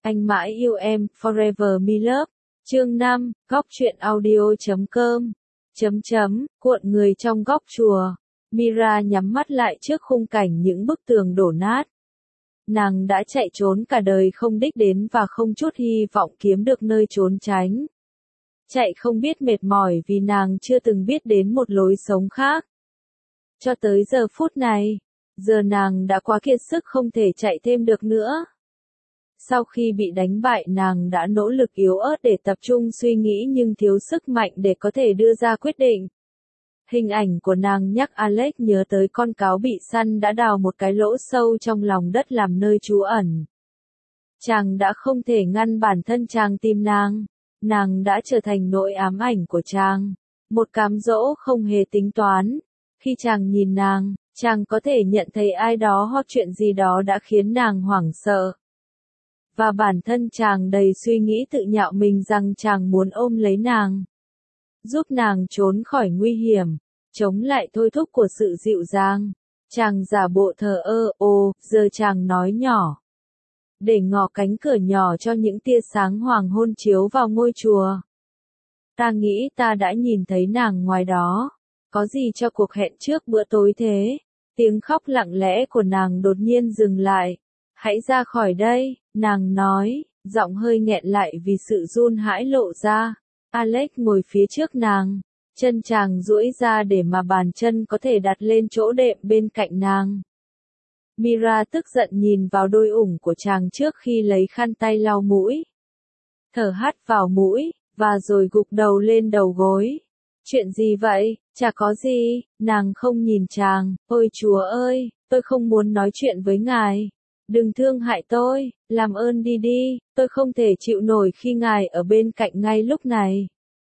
Anh mãi yêu em, Forever Me Love. Chương 5, góc truyện audio.com. Cuộn người trong góc chùa. Mira nhắm mắt lại trước khung cảnh những bức tường đổ nát. Nàng đã chạy trốn cả đời không đích đến và không chút hy vọng kiếm được nơi trốn tránh. Chạy không biết mệt mỏi vì nàng chưa từng biết đến một lối sống khác. Cho tới giờ phút này, giờ nàng đã quá kiệt sức không thể chạy thêm được nữa. Sau khi bị đánh bại nàng đã nỗ lực yếu ớt để tập trung suy nghĩ nhưng thiếu sức mạnh để có thể đưa ra quyết định. Hình ảnh của nàng nhắc Alex nhớ tới con cáo bị săn đã đào một cái lỗ sâu trong lòng đất làm nơi trú ẩn. Chàng đã không thể ngăn bản thân chàng tìm nàng đã trở thành nỗi ám ảnh của chàng, một cám dỗ không hề tính toán. Khi chàng nhìn nàng, chàng có thể nhận thấy ai đó hoặc chuyện gì đó đã khiến nàng hoảng sợ. Và bản thân chàng đầy suy nghĩ tự nhạo mình rằng chàng muốn ôm lấy nàng, giúp nàng trốn khỏi nguy hiểm, chống lại thôi thúc của sự dịu dàng. Chàng giả bộ thờ ơ, giờ chàng nói nhỏ, để ngỏ cánh cửa nhỏ cho những tia sáng hoàng hôn chiếu vào ngôi chùa. Ta nghĩ ta đã nhìn thấy nàng ngoài đó, có gì cho cuộc hẹn trước bữa tối thế? Tiếng khóc lặng lẽ của nàng đột nhiên dừng lại. Hãy ra khỏi đây, nàng nói, giọng hơi nghẹn lại vì sự run hãi lộ ra. Alex ngồi phía trước nàng, chân chàng duỗi ra để mà bàn chân có thể đặt lên chỗ đệm bên cạnh nàng. Mira tức giận nhìn vào đôi ủng của chàng trước khi lấy khăn tay lau mũi. Thở hắt vào mũi, và rồi gục đầu lên đầu gối. Chuyện gì vậy? Chả có gì, nàng không nhìn chàng. Ôi Chúa ơi, tôi không muốn nói chuyện với ngài. Đừng thương hại tôi, làm ơn đi, tôi không thể chịu nổi khi ngài ở bên cạnh ngay lúc này.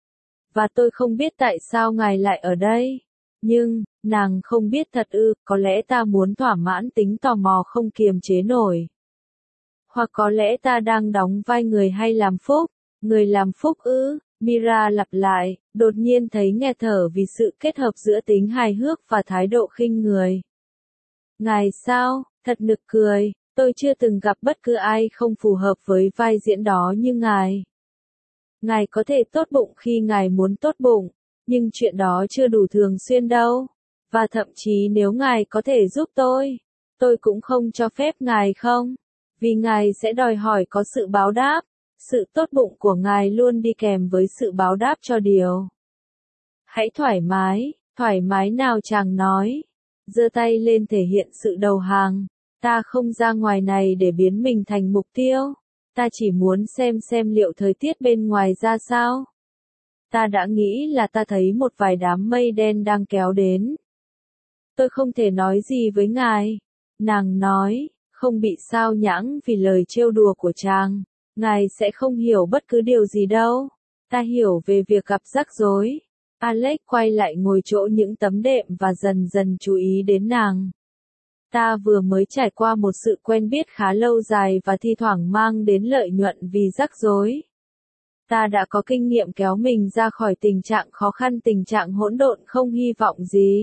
Và tôi không biết tại sao ngài lại ở đây. Nhưng, nàng không biết thật ư, có lẽ ta muốn thỏa mãn tính tò mò không kiềm chế nổi. Hoặc có lẽ ta đang đóng vai người hay làm phúc, người làm phúc ư, Mira lặp lại, đột nhiên thấy nghẹt thở vì sự kết hợp giữa tính hài hước và thái độ khinh người. Ngài sao, thật nực cười, tôi chưa từng gặp bất cứ ai không phù hợp với vai diễn đó như ngài. Ngài có thể tốt bụng khi ngài muốn tốt bụng, nhưng chuyện đó chưa đủ thường xuyên đâu. Và thậm chí nếu ngài có thể giúp tôi cũng không cho phép ngài không. Vì ngài sẽ đòi hỏi có sự báo đáp. Sự tốt bụng của ngài luôn đi kèm với sự báo đáp cho điều. Hãy thoải mái nào chàng nói. Giơ tay lên thể hiện sự đầu hàng. Ta không ra ngoài này để biến mình thành mục tiêu. Ta chỉ muốn xem liệu thời tiết bên ngoài ra sao. Ta đã nghĩ là ta thấy một vài đám mây đen đang kéo đến. Tôi không thể nói gì với ngài. Nàng nói, không bị sao nhãng vì lời trêu đùa của chàng. Ngài sẽ không hiểu bất cứ điều gì đâu. Ta hiểu về việc gặp rắc rối. Alex quay lại ngồi chỗ những tấm đệm và dần dần chú ý đến nàng. Ta vừa mới trải qua một sự quen biết khá lâu dài và thi thoảng mang đến lợi nhuận vì rắc rối. Ta đã có kinh nghiệm kéo mình ra khỏi tình trạng khó khăn, tình trạng hỗn độn không hy vọng gì.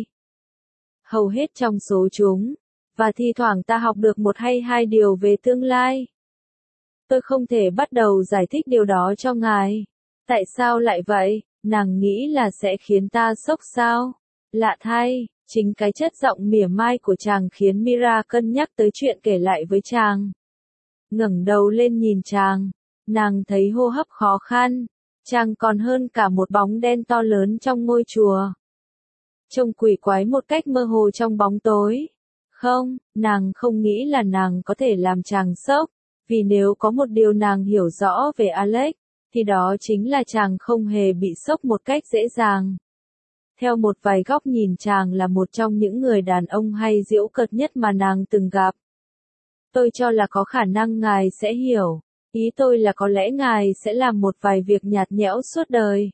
Hầu hết trong số chúng. Và thi thoảng ta học được một hay hai điều về tương lai. Tôi không thể bắt đầu giải thích điều đó cho ngài. Tại sao lại vậy? Nàng nghĩ là sẽ khiến ta sốc sao? Lạ thay, chính cái chất giọng mỉa mai của chàng khiến Mira cân nhắc tới chuyện kể lại với chàng. Ngẩng đầu lên nhìn chàng, nàng thấy hô hấp khó khăn. Chàng còn hơn cả một bóng đen to lớn trong ngôi chùa. Trông quỷ quái một cách mơ hồ trong bóng tối. Không, nàng không nghĩ là nàng có thể làm chàng sốc. Vì nếu có một điều nàng hiểu rõ về Alex, thì đó chính là chàng không hề bị sốc một cách dễ dàng. Theo một vài góc nhìn chàng là một trong những người đàn ông hay giễu cợt nhất mà nàng từng gặp. Tôi cho là có khả năng ngài sẽ hiểu. Ý tôi là có lẽ ngài sẽ làm một vài việc nhạt nhẽo suốt đời.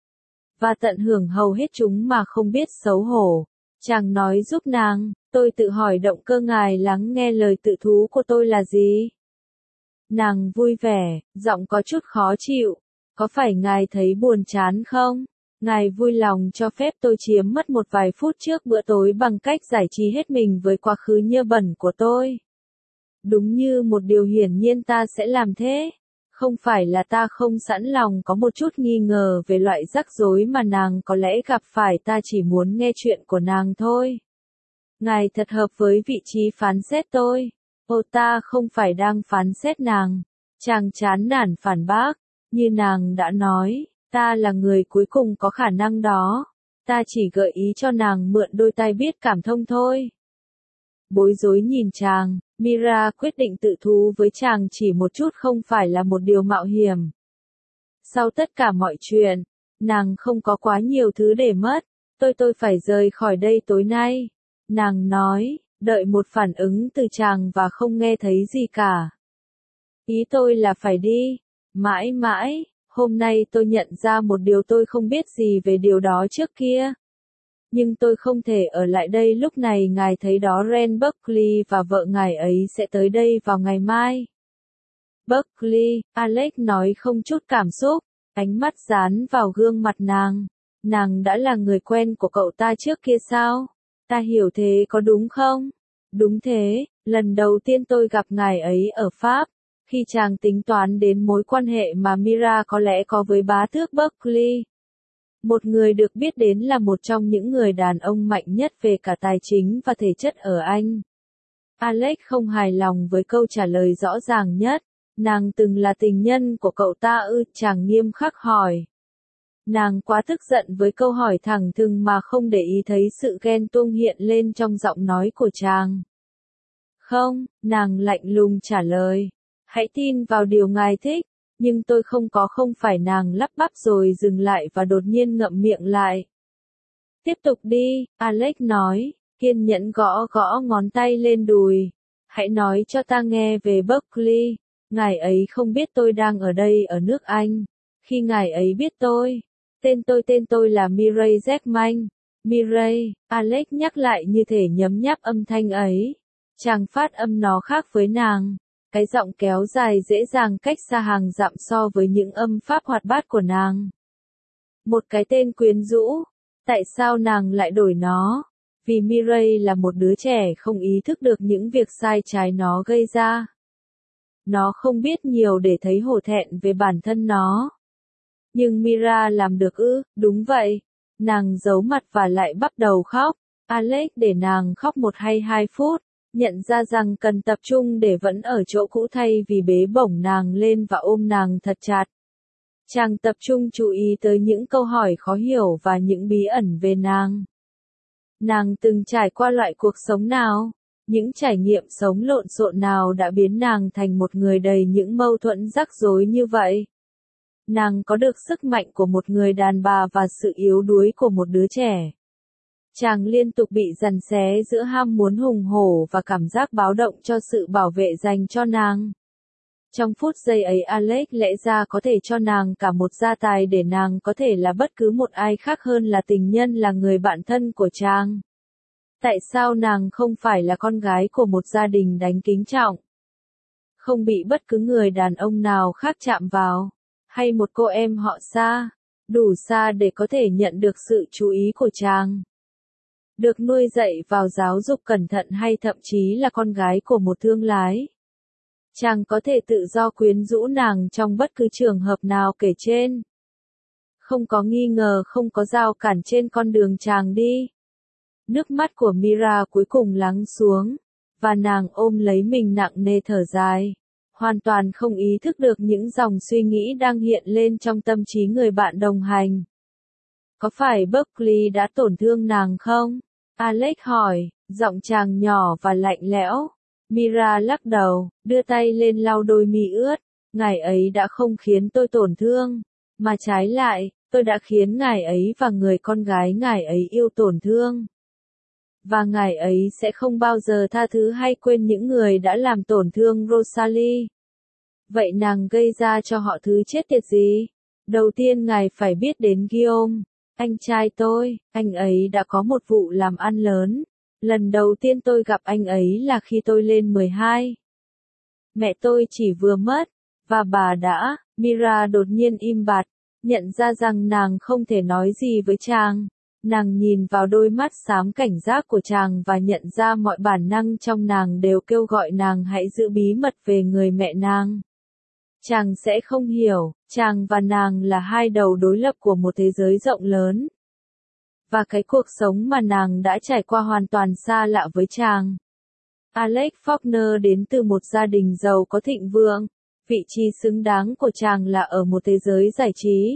Và tận hưởng hầu hết chúng mà không biết xấu hổ. Chàng nói giúp nàng, tôi tự hỏi động cơ ngài lắng nghe lời tự thú của tôi là gì? Nàng vui vẻ, giọng có chút khó chịu. Có phải ngài thấy buồn chán không? Ngài vui lòng cho phép tôi chiếm mất một vài phút trước bữa tối bằng cách giải trí hết mình với quá khứ nhơ bẩn của tôi. Đúng như một điều hiển nhiên ta sẽ làm thế. Không phải là ta không sẵn lòng có một chút nghi ngờ về loại rắc rối mà nàng có lẽ gặp phải, ta chỉ muốn nghe chuyện của nàng thôi. Ngài thật hợp với vị trí phán xét tôi. Ô, ta không phải đang phán xét nàng. Chàng chán nản phản bác. Như nàng đã nói, ta là người cuối cùng có khả năng đó. Ta chỉ gợi ý cho nàng mượn đôi tai biết cảm thông thôi. Bối rối nhìn chàng, Mira quyết định tự thú với chàng chỉ một chút không phải là một điều mạo hiểm. Sau tất cả mọi chuyện, nàng không có quá nhiều thứ để mất. Tôi phải rời khỏi đây tối nay. Nàng nói, đợi một phản ứng từ chàng và không nghe thấy gì cả. Ý tôi là phải đi. Mãi mãi, hôm nay tôi nhận ra một điều tôi không biết gì về điều đó trước kia. Nhưng tôi không thể ở lại đây lúc này, ngài thấy đó, Ren Buckley và vợ ngài ấy sẽ tới đây vào ngày mai. Buckley, Alex nói không chút cảm xúc, ánh mắt dán vào gương mặt nàng. Nàng đã là người quen của cậu ta trước kia sao? Ta hiểu thế có đúng không? Đúng thế, lần đầu tiên tôi gặp ngài ấy ở Pháp, khi chàng tính toán đến mối quan hệ mà Mira có lẽ có với bá tước Buckley. Một người được biết đến là một trong những người đàn ông mạnh nhất về cả tài chính và thể chất ở Anh. Alex không hài lòng với câu trả lời rõ ràng nhất. Nàng từng là tình nhân của cậu ta ư? Chàng nghiêm khắc hỏi. Nàng quá tức giận với câu hỏi thẳng thừng mà không để ý thấy sự ghen tuông hiện lên trong giọng nói của chàng. Không, nàng lạnh lùng trả lời. Hãy tin vào điều ngài thích. Nhưng tôi không phải, nàng lắp bắp rồi dừng lại và đột nhiên ngậm miệng lại. Tiếp tục đi, Alex nói, kiên nhẫn gõ gõ ngón tay lên đùi. Hãy nói cho ta nghe về Buckley. Ngài ấy không biết tôi đang ở đây ở nước Anh. Khi ngài ấy biết tôi, tên tôi là Mireille Jackman. Mireille, Alex nhắc lại như thể nhấm nháp âm thanh ấy. Chàng phát âm nó khác với nàng. Cái giọng kéo dài dễ dàng cách xa hàng dặm so với những âm pháp hoạt bát của nàng. Một cái tên quyến rũ. Tại sao nàng lại đổi nó? Vì Mireille là một đứa trẻ không ý thức được những việc sai trái nó gây ra. Nó không biết nhiều để thấy hổ thẹn về bản thân nó. Nhưng Mira làm được ư? Đúng vậy. Nàng giấu mặt và lại bắt đầu khóc. Alex để nàng khóc 1 hay 2 phút. Nhận ra rằng cần tập trung để vẫn ở chỗ cũ thay vì bế bổng nàng lên và ôm nàng thật chặt. Chàng tập trung chú ý tới những câu hỏi khó hiểu và những bí ẩn về nàng. Nàng từng trải qua loại cuộc sống nào? Những trải nghiệm sống lộn xộn nào đã biến nàng thành một người đầy những mâu thuẫn rắc rối như vậy? Nàng có được sức mạnh của một người đàn bà và sự yếu đuối của một đứa trẻ. Chàng liên tục bị giằng xé giữa ham muốn hùng hổ và cảm giác báo động cho sự bảo vệ dành cho nàng. Trong phút giây ấy, Alex lẽ ra có thể cho nàng cả một gia tài để nàng có thể là bất cứ một ai khác hơn là tình nhân, là người bạn thân của chàng. Tại sao nàng không phải là con gái của một gia đình đáng kính trọng? Không bị bất cứ người đàn ông nào khác chạm vào? Hay một cô em họ xa, đủ xa để có thể nhận được sự chú ý của chàng? Được nuôi dạy vào giáo dục cẩn thận hay thậm chí là con gái của một thương lái? Chàng có thể tự do quyến rũ nàng trong bất cứ trường hợp nào kể trên. Không có nghi ngờ, không có rào cản trên con đường chàng đi. Nước mắt của Mira cuối cùng lắng xuống, và nàng ôm lấy mình nặng nề thở dài. Hoàn toàn không ý thức được những dòng suy nghĩ đang hiện lên trong tâm trí người bạn đồng hành. Có phải Buckley đã tổn thương nàng không? Alex hỏi, giọng chàng nhỏ và lạnh lẽo. Mira lắc đầu, đưa tay lên lau đôi mi ướt. Ngài ấy đã không khiến tôi tổn thương, mà trái lại, tôi đã khiến ngài ấy và người con gái ngài ấy yêu tổn thương. Và ngài ấy sẽ không bao giờ tha thứ hay quên những người đã làm tổn thương Rosalie. Vậy nàng gây ra cho họ thứ chết tiệt gì? Đầu tiên ngài phải biết đến Guillaume, anh trai tôi. Anh ấy đã có một vụ làm ăn lớn. Lần đầu tiên tôi gặp anh ấy là khi tôi lên 12. Mẹ tôi chỉ vừa mất, và bà đã. Mira đột nhiên im bặt, nhận ra rằng nàng không thể nói gì với chàng. Nàng nhìn vào đôi mắt xám cảnh giác của chàng và nhận ra mọi bản năng trong nàng đều kêu gọi nàng hãy giữ bí mật về người mẹ nàng. Chàng sẽ không hiểu, chàng và nàng là hai đầu đối lập của một thế giới rộng lớn. Và cái cuộc sống mà nàng đã trải qua hoàn toàn xa lạ với chàng. Alex Faulkner đến từ một gia đình giàu có thịnh vượng, vị trí xứng đáng của chàng là ở một thế giới giải trí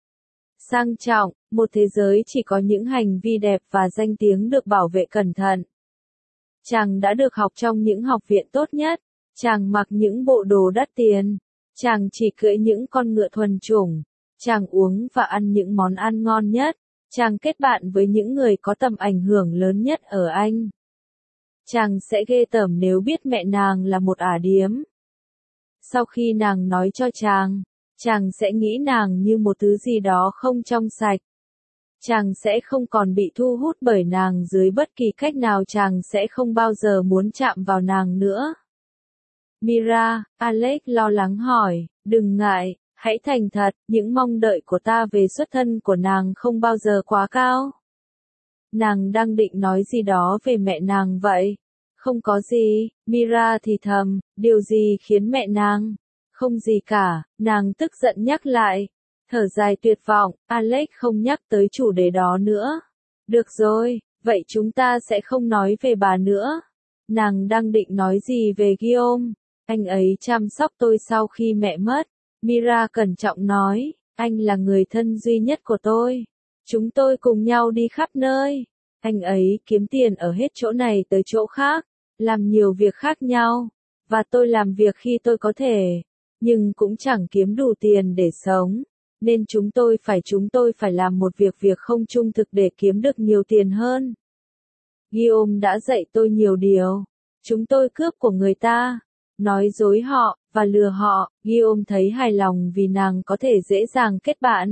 sang trọng, một thế giới chỉ có những hành vi đẹp và danh tiếng được bảo vệ cẩn thận. Chàng đã được học trong những học viện tốt nhất, chàng mặc những bộ đồ đắt tiền, chàng chỉ cưỡi những con ngựa thuần chủng, chàng uống và ăn những món ăn ngon nhất, chàng kết bạn với những người có tầm ảnh hưởng lớn nhất ở Anh. Chàng sẽ ghê tởm nếu biết mẹ nàng là một ả điếm. Sau khi nàng nói cho chàng sẽ nghĩ nàng như một thứ gì đó không trong sạch. Chàng sẽ không còn bị thu hút bởi nàng dưới bất kỳ cách nào, chàng sẽ không bao giờ muốn chạm vào nàng nữa. Mira, Alex lo lắng hỏi, đừng ngại, hãy thành thật, những mong đợi của ta về xuất thân của nàng không bao giờ quá cao. Nàng đang định nói gì đó về mẹ nàng vậy? Không có gì, Mira thì thầm, điều gì khiến mẹ nàng? Không gì cả, nàng tức giận nhắc lại. Thở dài tuyệt vọng, Alex không nhắc tới chủ đề đó nữa. Được rồi, vậy chúng ta sẽ không nói về bà nữa. Nàng đang định nói gì về Guillaume? Anh ấy chăm sóc tôi sau khi mẹ mất. Mira cẩn trọng nói, anh là người thân duy nhất của tôi. Chúng tôi cùng nhau đi khắp nơi. Anh ấy kiếm tiền ở hết chỗ này tới chỗ khác, làm nhiều việc khác nhau. Và tôi làm việc khi tôi có thể, nhưng cũng chẳng kiếm đủ tiền để sống. Nên chúng tôi phải làm một việc không trung thực để kiếm được nhiều tiền hơn. Guillaume đã dạy tôi nhiều điều. Chúng tôi cướp của người ta, nói dối họ, và lừa họ. Guillaume thấy hài lòng vì nàng có thể dễ dàng kết bạn.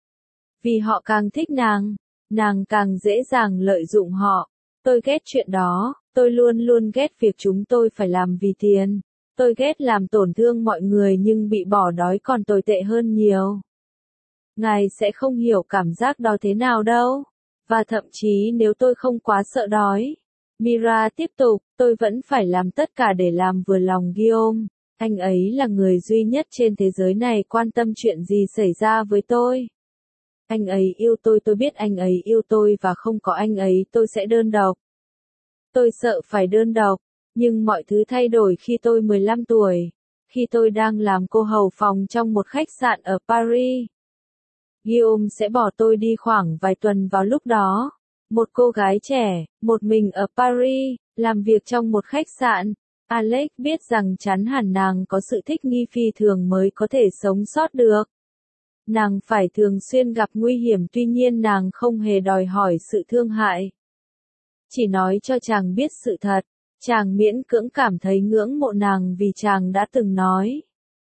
Vì họ càng thích nàng càng dễ dàng lợi dụng họ. Tôi ghét chuyện đó, tôi luôn luôn ghét việc chúng tôi phải làm vì tiền. Tôi ghét làm tổn thương mọi người nhưng bị bỏ đói còn tồi tệ hơn nhiều. Ngài sẽ không hiểu cảm giác đó thế nào đâu. Và thậm chí nếu tôi không quá sợ đói. Mira tiếp tục, tôi vẫn phải làm tất cả để làm vừa lòng Guillaume. Anh ấy là người duy nhất trên thế giới này quan tâm chuyện gì xảy ra với tôi. Anh ấy yêu tôi biết anh ấy yêu tôi và không có anh ấy tôi sẽ đơn độc. Tôi sợ phải đơn độc, nhưng mọi thứ thay đổi khi tôi 15 tuổi, khi tôi đang làm cô hầu phòng trong một khách sạn ở Paris. Guillaume sẽ bỏ tôi đi khoảng vài tuần vào lúc đó. Một cô gái trẻ, một mình ở Paris, làm việc trong một khách sạn. Alex biết rằng chắn hẳn nàng có sự thích nghi phi thường mới có thể sống sót được. Nàng phải thường xuyên gặp nguy hiểm, tuy nhiên nàng không hề đòi hỏi sự thương hại. Chỉ nói cho chàng biết sự thật, chàng miễn cưỡng cảm thấy ngưỡng mộ nàng vì chàng đã từng nói.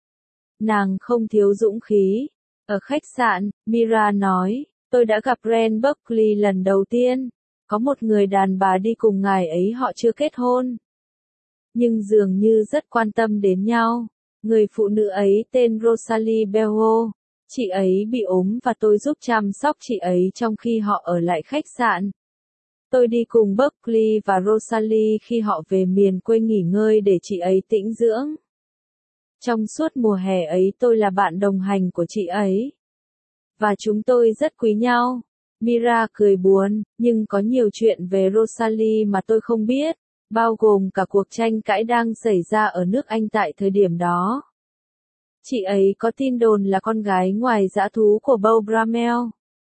Nàng không thiếu dũng khí. Ở khách sạn, Mira nói, tôi đã gặp Ren Buckley lần đầu tiên. Có một người đàn bà đi cùng ngài ấy, họ chưa kết hôn. Nhưng dường như rất quan tâm đến nhau. Người phụ nữ ấy tên Rosalie Bello. Chị ấy bị ốm và tôi giúp chăm sóc chị ấy trong khi họ ở lại khách sạn. Tôi đi cùng Buckley và Rosalie khi họ về miền quê nghỉ ngơi để chị ấy tĩnh dưỡng. Trong suốt mùa hè ấy tôi là bạn đồng hành của chị ấy. Và chúng tôi rất quý nhau. Mira cười buồn, nhưng có nhiều chuyện về Rosalie mà tôi không biết, bao gồm cả cuộc tranh cãi đang xảy ra ở nước Anh tại thời điểm đó. Chị ấy có tin đồn là con gái ngoài dã thú của Beau Brummel.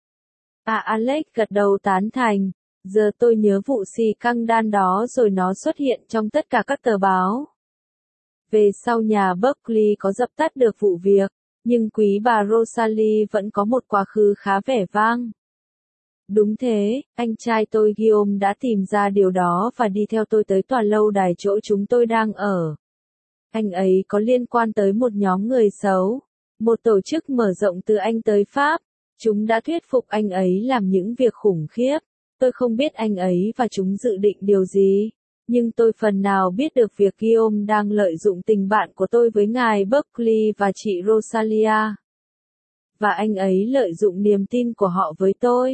Alex gật đầu tán thành. Giờ tôi nhớ vụ xì căng đan đó rồi, nó xuất hiện trong tất cả các tờ báo. Về sau nhà Buckley có dập tắt được vụ việc, nhưng quý bà Rosalie vẫn có một quá khứ khá vẻ vang. Đúng thế, anh trai tôi Guillaume đã tìm ra điều đó và đi theo tôi tới tòa lâu đài chỗ chúng tôi đang ở. Anh ấy có liên quan tới một nhóm người xấu, một tổ chức mở rộng từ Anh tới Pháp. Chúng đã thuyết phục anh ấy làm những việc khủng khiếp. Tôi không biết anh ấy và chúng dự định điều gì, nhưng tôi phần nào biết được việc Guillaume đang lợi dụng tình bạn của tôi với ngài Buckley và chị Rosalia. Và anh ấy lợi dụng niềm tin của họ với tôi.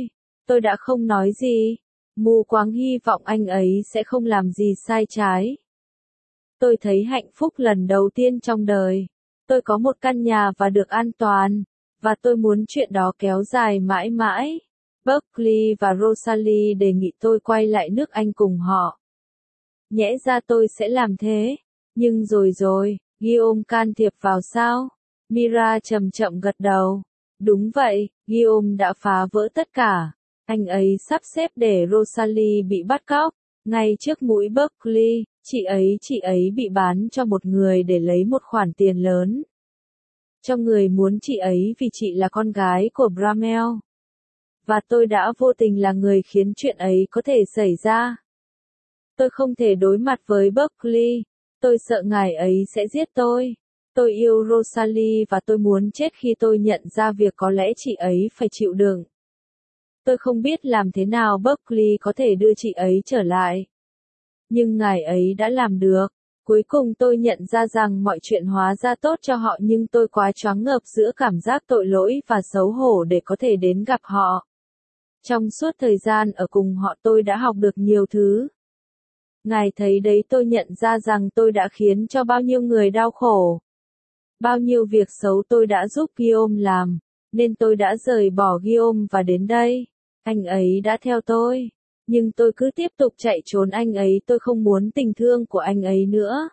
Tôi đã không nói gì, mù quáng hy vọng anh ấy sẽ không làm gì sai trái. Tôi thấy hạnh phúc lần đầu tiên trong đời. Tôi có một căn nhà và được an toàn, và tôi muốn chuyện đó kéo dài mãi mãi. Berkeley và Rosalie đề nghị tôi quay lại nước Anh cùng họ. Nhẽ ra tôi sẽ làm thế, nhưng rồi, Guillaume can thiệp vào sao? Mira chậm chậm gật đầu. Đúng vậy, Guillaume đã phá vỡ tất cả. Anh ấy sắp xếp để Rosalie bị bắt cóc. Ngay trước mũi Berkeley, chị ấy bị bán cho một người để lấy một khoản tiền lớn. Cho người muốn chị ấy vì chị là con gái của Bramel. Và tôi đã vô tình là người khiến chuyện ấy có thể xảy ra. Tôi không thể đối mặt với Berkeley. Tôi sợ ngài ấy sẽ giết tôi. Tôi yêu Rosalie và tôi muốn chết khi tôi nhận ra việc có lẽ chị ấy phải chịu đựng. Tôi không biết làm thế nào Berkeley có thể đưa chị ấy trở lại. Nhưng ngài ấy đã làm được. Cuối cùng tôi nhận ra rằng mọi chuyện hóa ra tốt cho họ nhưng tôi quá choáng ngợp giữa cảm giác tội lỗi và xấu hổ để có thể đến gặp họ. Trong suốt thời gian ở cùng họ tôi đã học được nhiều thứ. Ngài thấy đấy, tôi nhận ra rằng tôi đã khiến cho bao nhiêu người đau khổ. Bao nhiêu việc xấu tôi đã giúp Guillaume làm, nên tôi đã rời bỏ Guillaume và đến đây. Anh ấy đã theo tôi, nhưng tôi cứ tiếp tục chạy trốn anh ấy, tôi không muốn tình thương của anh ấy nữa.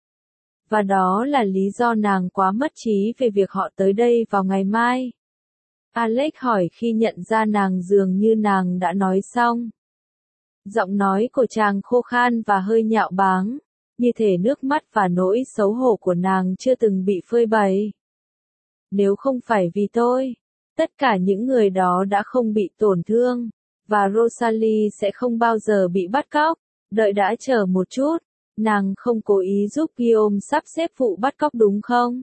Và đó là lý do nàng quá mất trí về việc họ tới đây vào ngày mai. Alex hỏi khi nhận ra nàng, dường như nàng đã nói xong. Giọng nói của chàng khô khan và hơi nhạo báng, như thể nước mắt và nỗi xấu hổ của nàng chưa từng bị phơi bày. Nếu không phải vì tôi, tất cả những người đó đã không bị tổn thương, và Rosalie sẽ không bao giờ bị bắt cóc. Đợi đã, chờ một chút, nàng không cố ý giúp Guillaume sắp xếp vụ bắt cóc đúng không?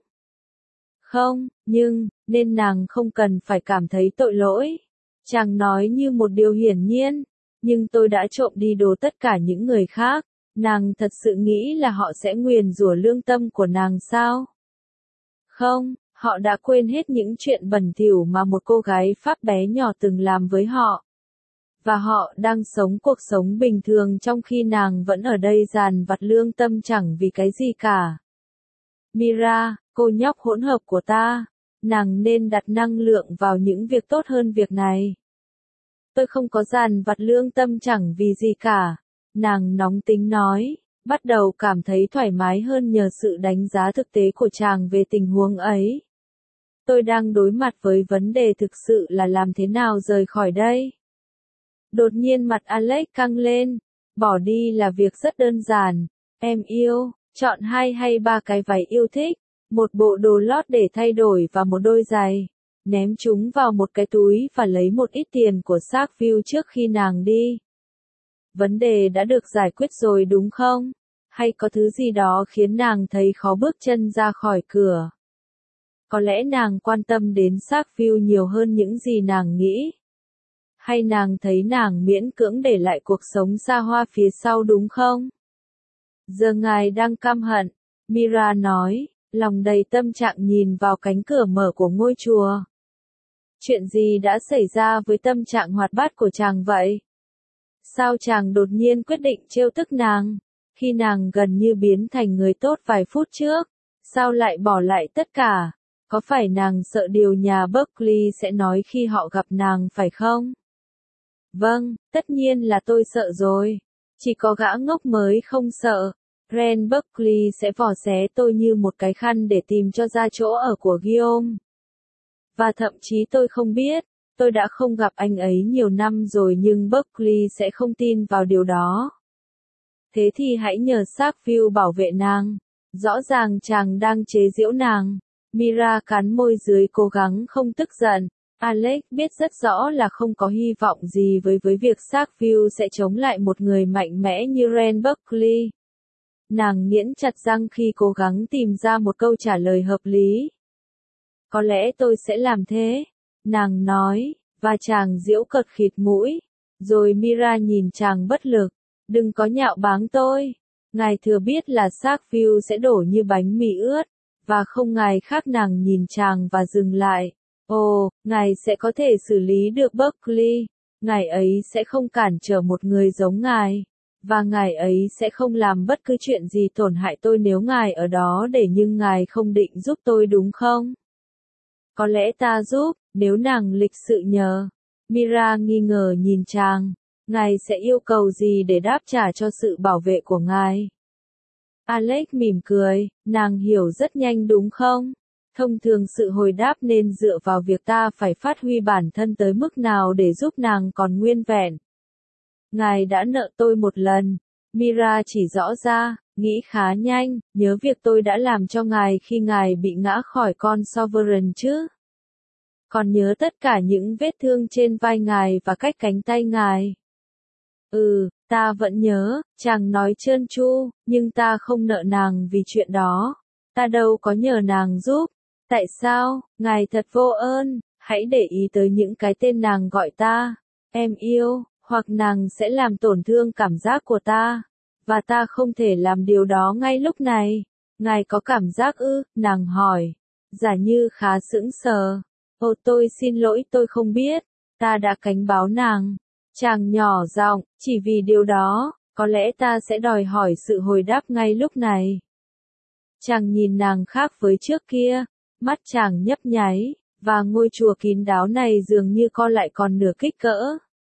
Không, nhưng, nên nàng không cần phải cảm thấy tội lỗi. Chàng nói như một điều hiển nhiên, nhưng tôi đã trộm đi đồ tất cả những người khác. Nàng thật sự nghĩ là họ sẽ nguyền rủa lương tâm của nàng sao? Không, họ đã quên hết những chuyện bẩn thỉu mà một cô gái Pháp bé nhỏ từng làm với họ. Và họ đang sống cuộc sống bình thường trong khi nàng vẫn ở đây dàn vặt lương tâm chẳng vì cái gì cả. Mira, cô nhóc hỗn hợp của ta, nàng nên đặt năng lượng vào những việc tốt hơn việc này. Tôi không có dàn vặt lương tâm chẳng vì gì cả, nàng nóng tính nói, bắt đầu cảm thấy thoải mái hơn nhờ sự đánh giá thực tế của chàng về tình huống ấy. Tôi đang đối mặt với vấn đề thực sự là làm thế nào rời khỏi đây. Đột nhiên mặt Alex căng lên, bỏ đi là việc rất đơn giản, em yêu, chọn 2 hay 3 cái váy yêu thích, một bộ đồ lót để thay đổi và một đôi giày. Ném chúng vào một cái túi và lấy một ít tiền của Sackville trước khi nàng đi. Vấn đề đã được giải quyết rồi đúng không? Hay có thứ gì đó khiến nàng thấy khó bước chân ra khỏi cửa? Có lẽ nàng quan tâm đến Sackville nhiều hơn những gì nàng nghĩ. Hay nàng thấy nàng miễn cưỡng để lại cuộc sống xa hoa phía sau đúng không? Giờ ngài đang căm hận, Mira nói, lòng đầy tâm trạng nhìn vào cánh cửa mở của ngôi chùa. Chuyện gì đã xảy ra với tâm trạng hoạt bát của chàng vậy? Sao chàng đột nhiên quyết định trêu tức nàng, khi nàng gần như biến thành người tốt vài phút trước? Sao lại bỏ lại tất cả? Có phải nàng sợ điều nhà Berkeley sẽ nói khi họ gặp nàng phải không? Vâng, tất nhiên là tôi sợ rồi. Chỉ có gã ngốc mới không sợ. Ren Berkeley sẽ vò xé tôi như một cái khăn để tìm cho ra chỗ ở của Guillaume. Và thậm chí tôi không biết, tôi đã không gặp anh ấy nhiều năm rồi nhưng Berkeley sẽ không tin vào điều đó. Thế thì hãy nhờ Sackville bảo vệ nàng. Rõ ràng chàng đang chế giễu nàng. Mira cắn môi dưới cố gắng không tức giận. Alex biết rất rõ là không có hy vọng gì với việc Sackville sẽ chống lại một người mạnh mẽ như Ren Berkeley. Nàng nghiến chặt răng khi cố gắng tìm ra một câu trả lời hợp lý. Có lẽ tôi sẽ làm thế, nàng nói, và chàng giễu cợt khịt mũi. Rồi Mira nhìn chàng bất lực, đừng có nhạo báng tôi. Ngài thừa biết là Sackville sẽ đổ như bánh mì ướt, và không ngài khác. Nàng nhìn chàng và dừng lại. Ồ, ngài sẽ có thể xử lý được Berkeley. ngài ấy sẽ không cản trở một người giống ngài, và ngài ấy sẽ không làm bất cứ chuyện gì tổn hại tôi nếu ngài ở đó để nhưng ngài không định giúp tôi đúng không? Có lẽ ta giúp, nếu nàng lịch sự nhờ. Mira nghi ngờ nhìn chàng, ngài sẽ yêu cầu gì để đáp trả cho sự bảo vệ của ngài? Alex mỉm cười, nàng hiểu rất nhanh đúng không? Thông thường sự hồi đáp nên dựa vào việc ta phải phát huy bản thân tới mức nào để giúp nàng còn nguyên vẹn. Ngài đã nợ tôi một lần. Mira chỉ rõ ra, nghĩ khá nhanh, nhớ việc tôi đã làm cho ngài khi ngài bị ngã khỏi con Sovereign chứ. Còn nhớ tất cả những vết thương trên vai ngài và cách cánh tay ngài. Ta vẫn nhớ, chàng nói trơn tru, nhưng ta không nợ nàng vì chuyện đó. Ta đâu có nhờ nàng giúp. Tại sao, ngài thật vô ơn, hãy để ý tới những cái tên nàng gọi ta. Em yêu, hoặc nàng sẽ làm tổn thương cảm giác của ta. Và ta không thể làm điều đó ngay lúc này. Ngài có cảm giác ư, nàng hỏi. Giả như khá sững sờ. Ồ tôi xin lỗi tôi không biết. Ta đã cảnh báo nàng. Chàng nhỏ giọng, chỉ vì điều đó, có lẽ ta sẽ đòi hỏi sự hồi đáp ngay lúc này. Chàng nhìn nàng khác với trước kia, mắt chàng nhấp nháy, và ngôi chùa kín đáo này dường như co lại còn nửa kích cỡ.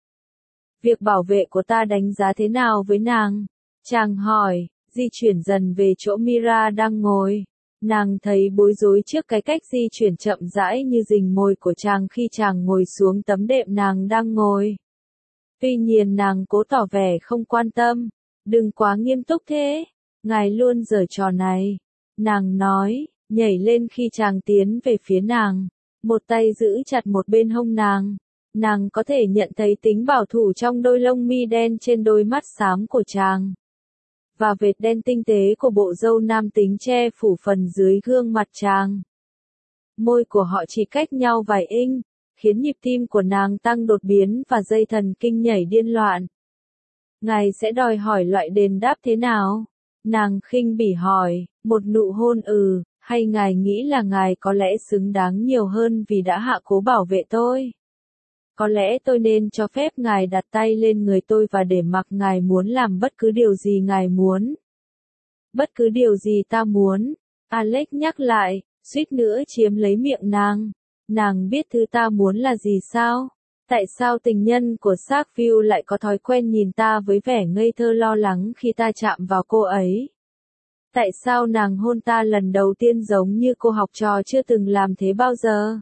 Việc bảo vệ của ta đánh giá thế nào với nàng? Chàng hỏi, di chuyển dần về chỗ Mira đang ngồi. Nàng thấy bối rối trước cái cách di chuyển chậm rãi như rình mồi của chàng khi chàng ngồi xuống tấm đệm nàng đang ngồi. Tuy nhiên nàng cố tỏ vẻ không quan tâm. Đừng quá nghiêm túc thế. Ngài luôn giở trò này. Nàng nói, nhảy lên khi chàng tiến về phía nàng. Một tay giữ chặt một bên hông nàng. Nàng có thể nhận thấy tính bảo thủ trong đôi lông mi đen trên đôi mắt xám của chàng. Và vệt đen tinh tế của bộ râu nam tính che phủ phần dưới gương mặt chàng. Môi của họ chỉ cách nhau vài inch, khiến nhịp tim của nàng tăng đột biến và dây thần kinh nhảy điên loạn. Ngài sẽ đòi hỏi loại đền đáp thế nào? Nàng khinh bỉ hỏi, một nụ hôn hay ngài nghĩ là ngài có lẽ xứng đáng nhiều hơn vì đã hạ cố bảo vệ tôi? Có lẽ tôi nên cho phép ngài đặt tay lên người tôi và để mặc ngài muốn làm bất cứ điều gì ngài muốn. Bất cứ điều gì ta muốn, Alex nhắc lại, suýt nữa chiếm lấy miệng nàng. Nàng biết thứ ta muốn là gì sao? Tại sao tình nhân của Sackville lại có thói quen nhìn ta với vẻ ngây thơ lo lắng khi ta chạm vào cô ấy? Tại sao nàng hôn ta lần đầu tiên giống như cô học trò chưa từng làm thế bao giờ?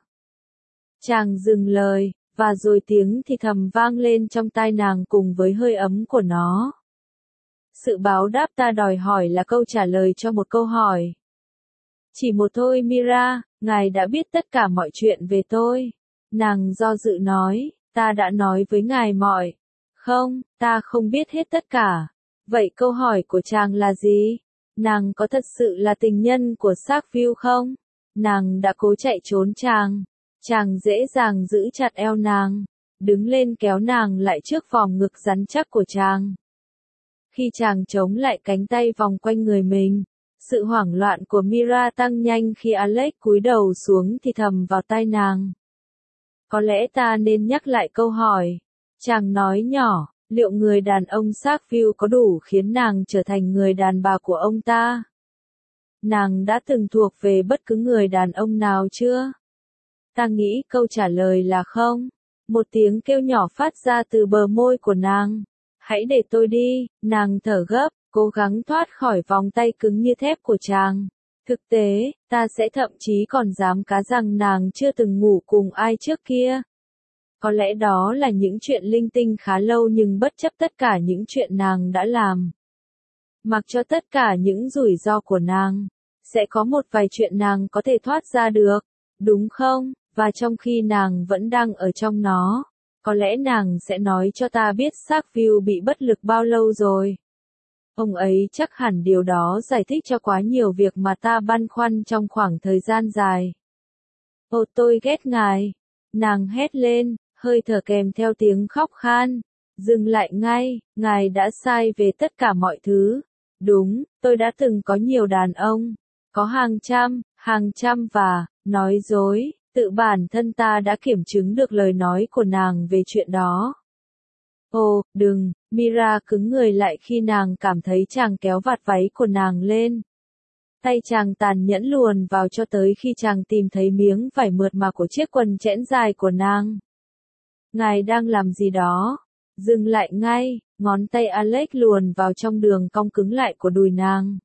Chàng dừng lời, và rồi tiếng thì thầm vang lên trong tai nàng cùng với hơi ấm của nó. Sự báo đáp ta đòi hỏi là câu trả lời cho một câu hỏi. Chỉ một thôi Mira, ngài đã biết tất cả mọi chuyện về tôi. Nàng do dự nói, ta đã nói với ngài mọi. Không, ta không biết hết tất cả. Vậy câu hỏi của chàng là gì? Nàng có thật sự là tình nhân của Sackville không? Nàng đã cố chạy trốn chàng. Chàng dễ dàng giữ chặt eo nàng, đứng lên kéo nàng lại trước vòng ngực rắn chắc của chàng. Khi chàng chống lại cánh tay vòng quanh người mình, sự hoảng loạn của Mira tăng nhanh khi Alex cúi đầu xuống thì thầm vào tai nàng. Có lẽ ta nên nhắc lại câu hỏi. Chàng nói nhỏ, liệu người đàn ông Sackville có đủ khiến nàng trở thành người đàn bà của ông ta? Nàng đã từng thuộc về bất cứ người đàn ông nào chưa? Ta nghĩ câu trả lời là không. Một tiếng kêu nhỏ phát ra từ bờ môi của nàng. Hãy để tôi đi, nàng thở gấp, cố gắng thoát khỏi vòng tay cứng như thép của chàng. Thực tế, ta sẽ thậm chí còn dám cá rằng nàng chưa từng ngủ cùng ai trước kia. Có lẽ đó là những chuyện linh tinh khá lâu nhưng bất chấp tất cả những chuyện nàng đã làm. Mặc cho tất cả những rủi ro của nàng, sẽ có một vài chuyện nàng có thể thoát ra được, đúng không? Và trong khi nàng vẫn đang ở trong nó, có lẽ nàng sẽ nói cho ta biết Sackville bị bất lực bao lâu rồi. Ông ấy chắc hẳn điều đó giải thích cho quá nhiều việc mà ta băn khoăn trong khoảng thời gian dài. Ồ tôi ghét ngài. Nàng hét lên, hơi thở kèm theo tiếng khóc khan. Dừng lại ngay, ngài đã sai về tất cả mọi thứ. Đúng, tôi đã từng có nhiều đàn ông. Có hàng trăm và, nói dối. Tự bản thân ta đã kiểm chứng được lời nói của nàng về chuyện đó. Ồ, đừng, Mira cứng người lại khi nàng cảm thấy chàng kéo vạt váy của nàng lên. Tay chàng tàn nhẫn luồn vào cho tới khi chàng tìm thấy miếng vải mượt mà của chiếc quần chẽn dài của nàng. Ngài đang làm gì đó? Dừng lại ngay, ngón tay Alex luồn vào trong đường cong cứng lại của đùi nàng.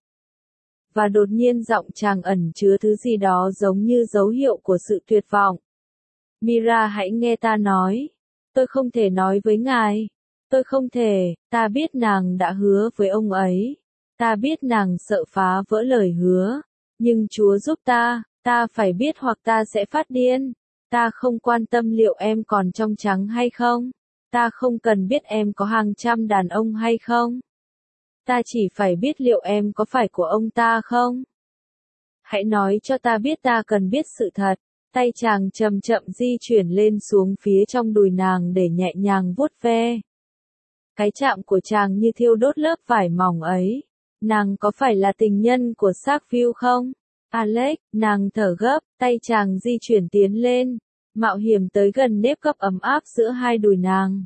Và đột nhiên giọng chàng ẩn chứa thứ gì đó giống như dấu hiệu của sự tuyệt vọng. Mira, hãy nghe ta nói. Tôi không thể nói với ngài. Tôi không thể, ta biết nàng đã hứa với ông ấy. Ta biết nàng sợ phá vỡ lời hứa. Nhưng Chúa giúp ta phải biết hoặc ta sẽ phát điên. Ta không quan tâm liệu em còn trong trắng hay không. Ta không cần biết em có hàng trăm đàn ông hay không. Ta chỉ phải biết liệu em có phải của ông ta không. Hãy nói cho ta biết, ta cần biết sự thật. Tay chàng chậm chậm di chuyển lên xuống phía trong đùi nàng để nhẹ nhàng vuốt ve. Cái chạm của chàng như thiêu đốt lớp vải mỏng ấy. Nàng có phải là tình nhân của Sackville không? Alex, nàng thở gấp, tay chàng di chuyển tiến lên, mạo hiểm tới gần nếp gấp ấm áp giữa hai đùi nàng.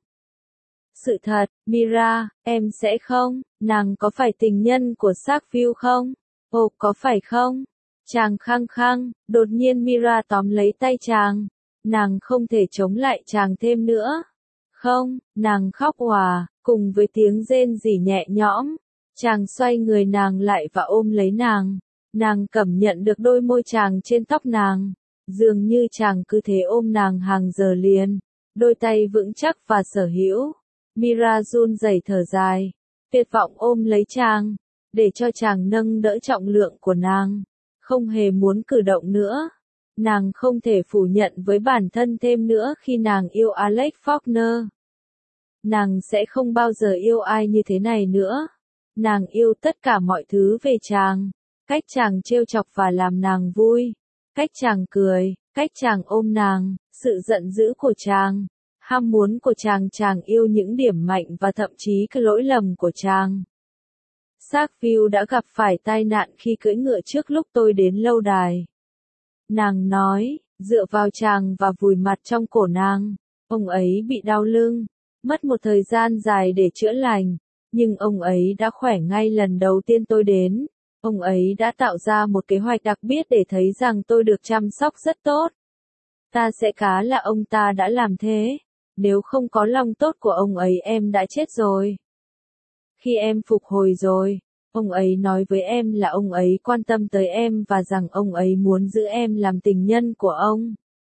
Sự thật, Mira, em sẽ không, nàng có phải tình nhân của Sackville không? Ồ, có phải không? Chàng khăng khăng, đột nhiên Mira tóm lấy tay chàng. Nàng không thể chống lại chàng thêm nữa. Không, nàng khóc òa, cùng với tiếng rên rỉ nhẹ nhõm. Chàng xoay người nàng lại và ôm lấy nàng. Nàng cảm nhận được đôi môi chàng trên tóc nàng. Dường như chàng cứ thế ôm nàng hàng giờ liền. Đôi tay vững chắc và sở hữu. Mira run rẩy thở dài. Tuyệt vọng ôm lấy chàng. Để cho chàng nâng đỡ trọng lượng của nàng. Không hề muốn cử động nữa. Nàng không thể phủ nhận với bản thân thêm nữa khi nàng yêu Alex Faulkner. Nàng sẽ không bao giờ yêu ai như thế này nữa. Nàng yêu tất cả mọi thứ về chàng. Cách chàng trêu chọc và làm nàng vui. Cách chàng cười, cách chàng ôm nàng, sự giận dữ của chàng. Ham muốn của chàng yêu những điểm mạnh và thậm chí cái lỗi lầm của chàng. Sackville đã gặp phải tai nạn khi cưỡi ngựa trước lúc tôi đến lâu đài. Nàng nói, dựa vào chàng và vùi mặt trong cổ nàng. Ông ấy bị đau lưng, mất một thời gian dài để chữa lành, nhưng ông ấy đã khỏe ngay lần đầu tiên tôi đến. Ông ấy đã tạo ra một kế hoạch đặc biệt để thấy rằng tôi được chăm sóc rất tốt. Ta sẽ cá là ông ta đã làm thế. Nếu không có lòng tốt của ông ấy em đã chết rồi. Khi em phục hồi rồi, ông ấy nói với em là ông ấy quan tâm tới em và rằng ông ấy muốn giữ em làm tình nhân của ông.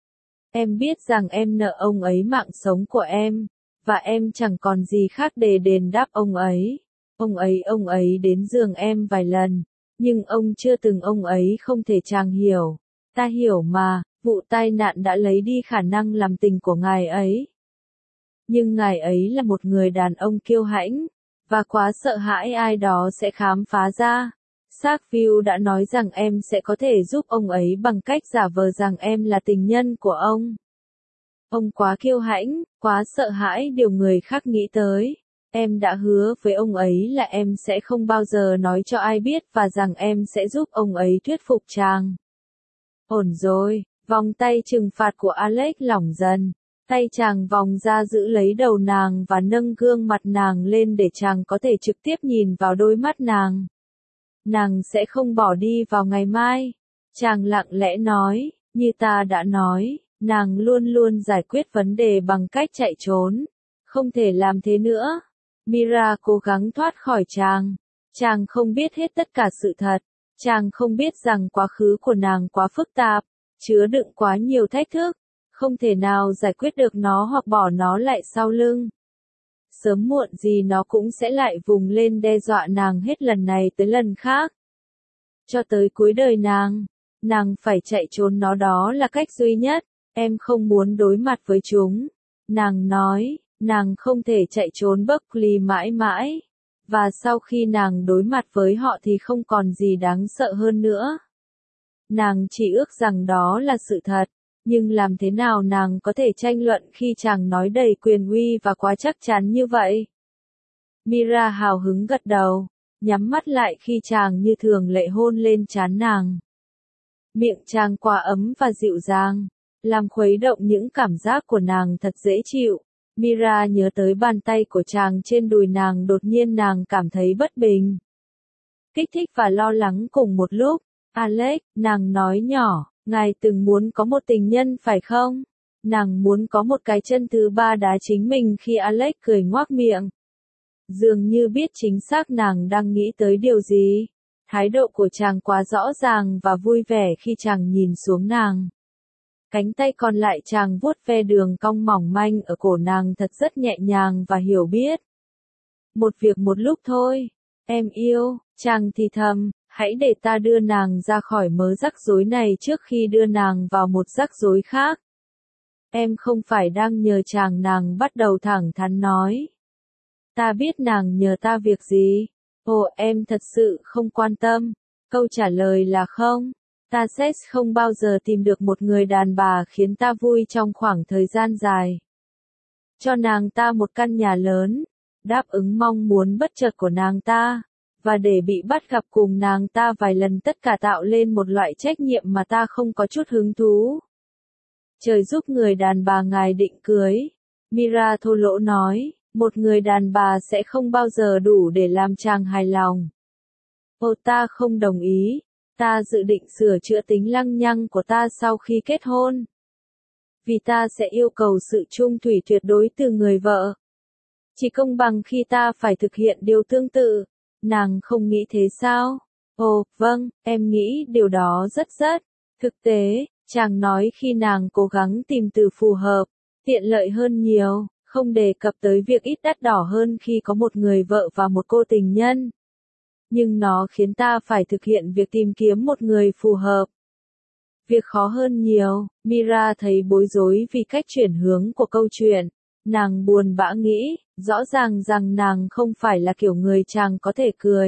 Em biết rằng em nợ ông ấy mạng sống của em, và em chẳng còn gì khác để đền đáp ông ấy. Ông ấy đến giường em vài lần, nhưng ông ấy không thể chàng hiểu. Ta hiểu mà, vụ tai nạn đã lấy đi khả năng làm tình của ngài ấy. Nhưng ngài ấy là một người đàn ông kiêu hãnh, và quá sợ hãi ai đó sẽ khám phá ra. Sackville đã nói rằng em sẽ có thể giúp ông ấy bằng cách giả vờ rằng em là tình nhân của ông. Ông quá kiêu hãnh, quá sợ hãi điều người khác nghĩ tới. Em đã hứa với ông ấy là em sẽ không bao giờ nói cho ai biết và rằng em sẽ giúp ông ấy thuyết phục chàng. Ổn rồi, vòng tay trừng phạt của Alex lỏng dần. Tay chàng vòng ra giữ lấy đầu nàng và nâng gương mặt nàng lên để chàng có thể trực tiếp nhìn vào đôi mắt nàng. Nàng sẽ không bỏ đi vào ngày mai. Chàng lặng lẽ nói, như ta đã nói, nàng luôn luôn giải quyết vấn đề bằng cách chạy trốn. Không thể làm thế nữa. Mira cố gắng thoát khỏi chàng. Chàng không biết hết tất cả sự thật. Chàng không biết rằng quá khứ của nàng quá phức tạp, chứa đựng quá nhiều thách thức. Không thể nào giải quyết được nó hoặc bỏ nó lại sau lưng. Sớm muộn gì nó cũng sẽ lại vùng lên đe dọa nàng hết lần này tới lần khác. Cho tới cuối đời nàng phải chạy trốn nó, đó là cách duy nhất. Em không muốn đối mặt với chúng. Nàng nói, nàng không thể chạy trốn Berkeley mãi mãi. Và sau khi nàng đối mặt với họ thì không còn gì đáng sợ hơn nữa. Nàng chỉ ước rằng đó là sự thật. Nhưng làm thế nào nàng có thể tranh luận khi chàng nói đầy quyền uy và quá chắc chắn như vậy? Mira hào hứng gật đầu, nhắm mắt lại khi chàng như thường lệ hôn lên trán nàng. Miệng chàng quá ấm và dịu dàng, làm khuấy động những cảm giác của nàng thật dễ chịu. Mira nhớ tới bàn tay của chàng trên đùi nàng, đột nhiên nàng cảm thấy bất bình. Kích thích và lo lắng cùng một lúc. Alex, nàng nói nhỏ, ngài từng muốn có một tình nhân phải không? Nàng muốn có một cái chân thứ ba đá chính mình khi Alex cười ngoác miệng. Dường như biết chính xác nàng đang nghĩ tới điều gì. Thái độ của chàng quá rõ ràng và vui vẻ khi chàng nhìn xuống nàng. Cánh tay còn lại chàng vuốt ve đường cong mỏng manh ở cổ nàng thật rất nhẹ nhàng và hiểu biết. Một việc một lúc thôi, em yêu, chàng thì thầm, hãy để ta đưa nàng ra khỏi mớ rắc rối này trước khi đưa nàng vào một rắc rối khác. Em không phải đang nhờ chàng, nàng bắt đầu thẳng thắn nói. Ta biết nàng nhờ ta việc gì. Ồ, em thật sự không quan tâm. Câu trả lời là không. Ta sẽ không bao giờ tìm được một người đàn bà khiến ta vui trong khoảng thời gian dài. Cho nàng ta một căn nhà lớn, đáp ứng mong muốn bất chợt của nàng ta, và để bị bắt gặp cùng nàng ta vài lần, tất cả tạo lên một loại trách nhiệm mà ta không có chút hứng thú. Trời giúp người đàn bà ngài định cưới. Mira thô lỗ nói, một người đàn bà sẽ không bao giờ đủ để làm chàng hài lòng. Ồ, ta không đồng ý. Ta dự định sửa chữa tính lăng nhăng của ta sau khi kết hôn. Vì ta sẽ yêu cầu sự trung thủy tuyệt đối từ người vợ. Chỉ công bằng khi ta phải thực hiện điều tương tự. Nàng không nghĩ thế sao? Ồ, vâng, em nghĩ điều đó rất thực tế, chàng nói khi nàng cố gắng tìm từ phù hợp, tiện lợi hơn nhiều, không đề cập tới việc ít đắt đỏ hơn khi có một người vợ và một cô tình nhân. Nhưng nó khiến ta phải thực hiện việc tìm kiếm một người phù hợp. Việc khó hơn nhiều. Mira thấy bối rối vì cách chuyển hướng của câu chuyện. Nàng buồn bã nghĩ, rõ ràng rằng nàng không phải là kiểu người chàng có thể cưới.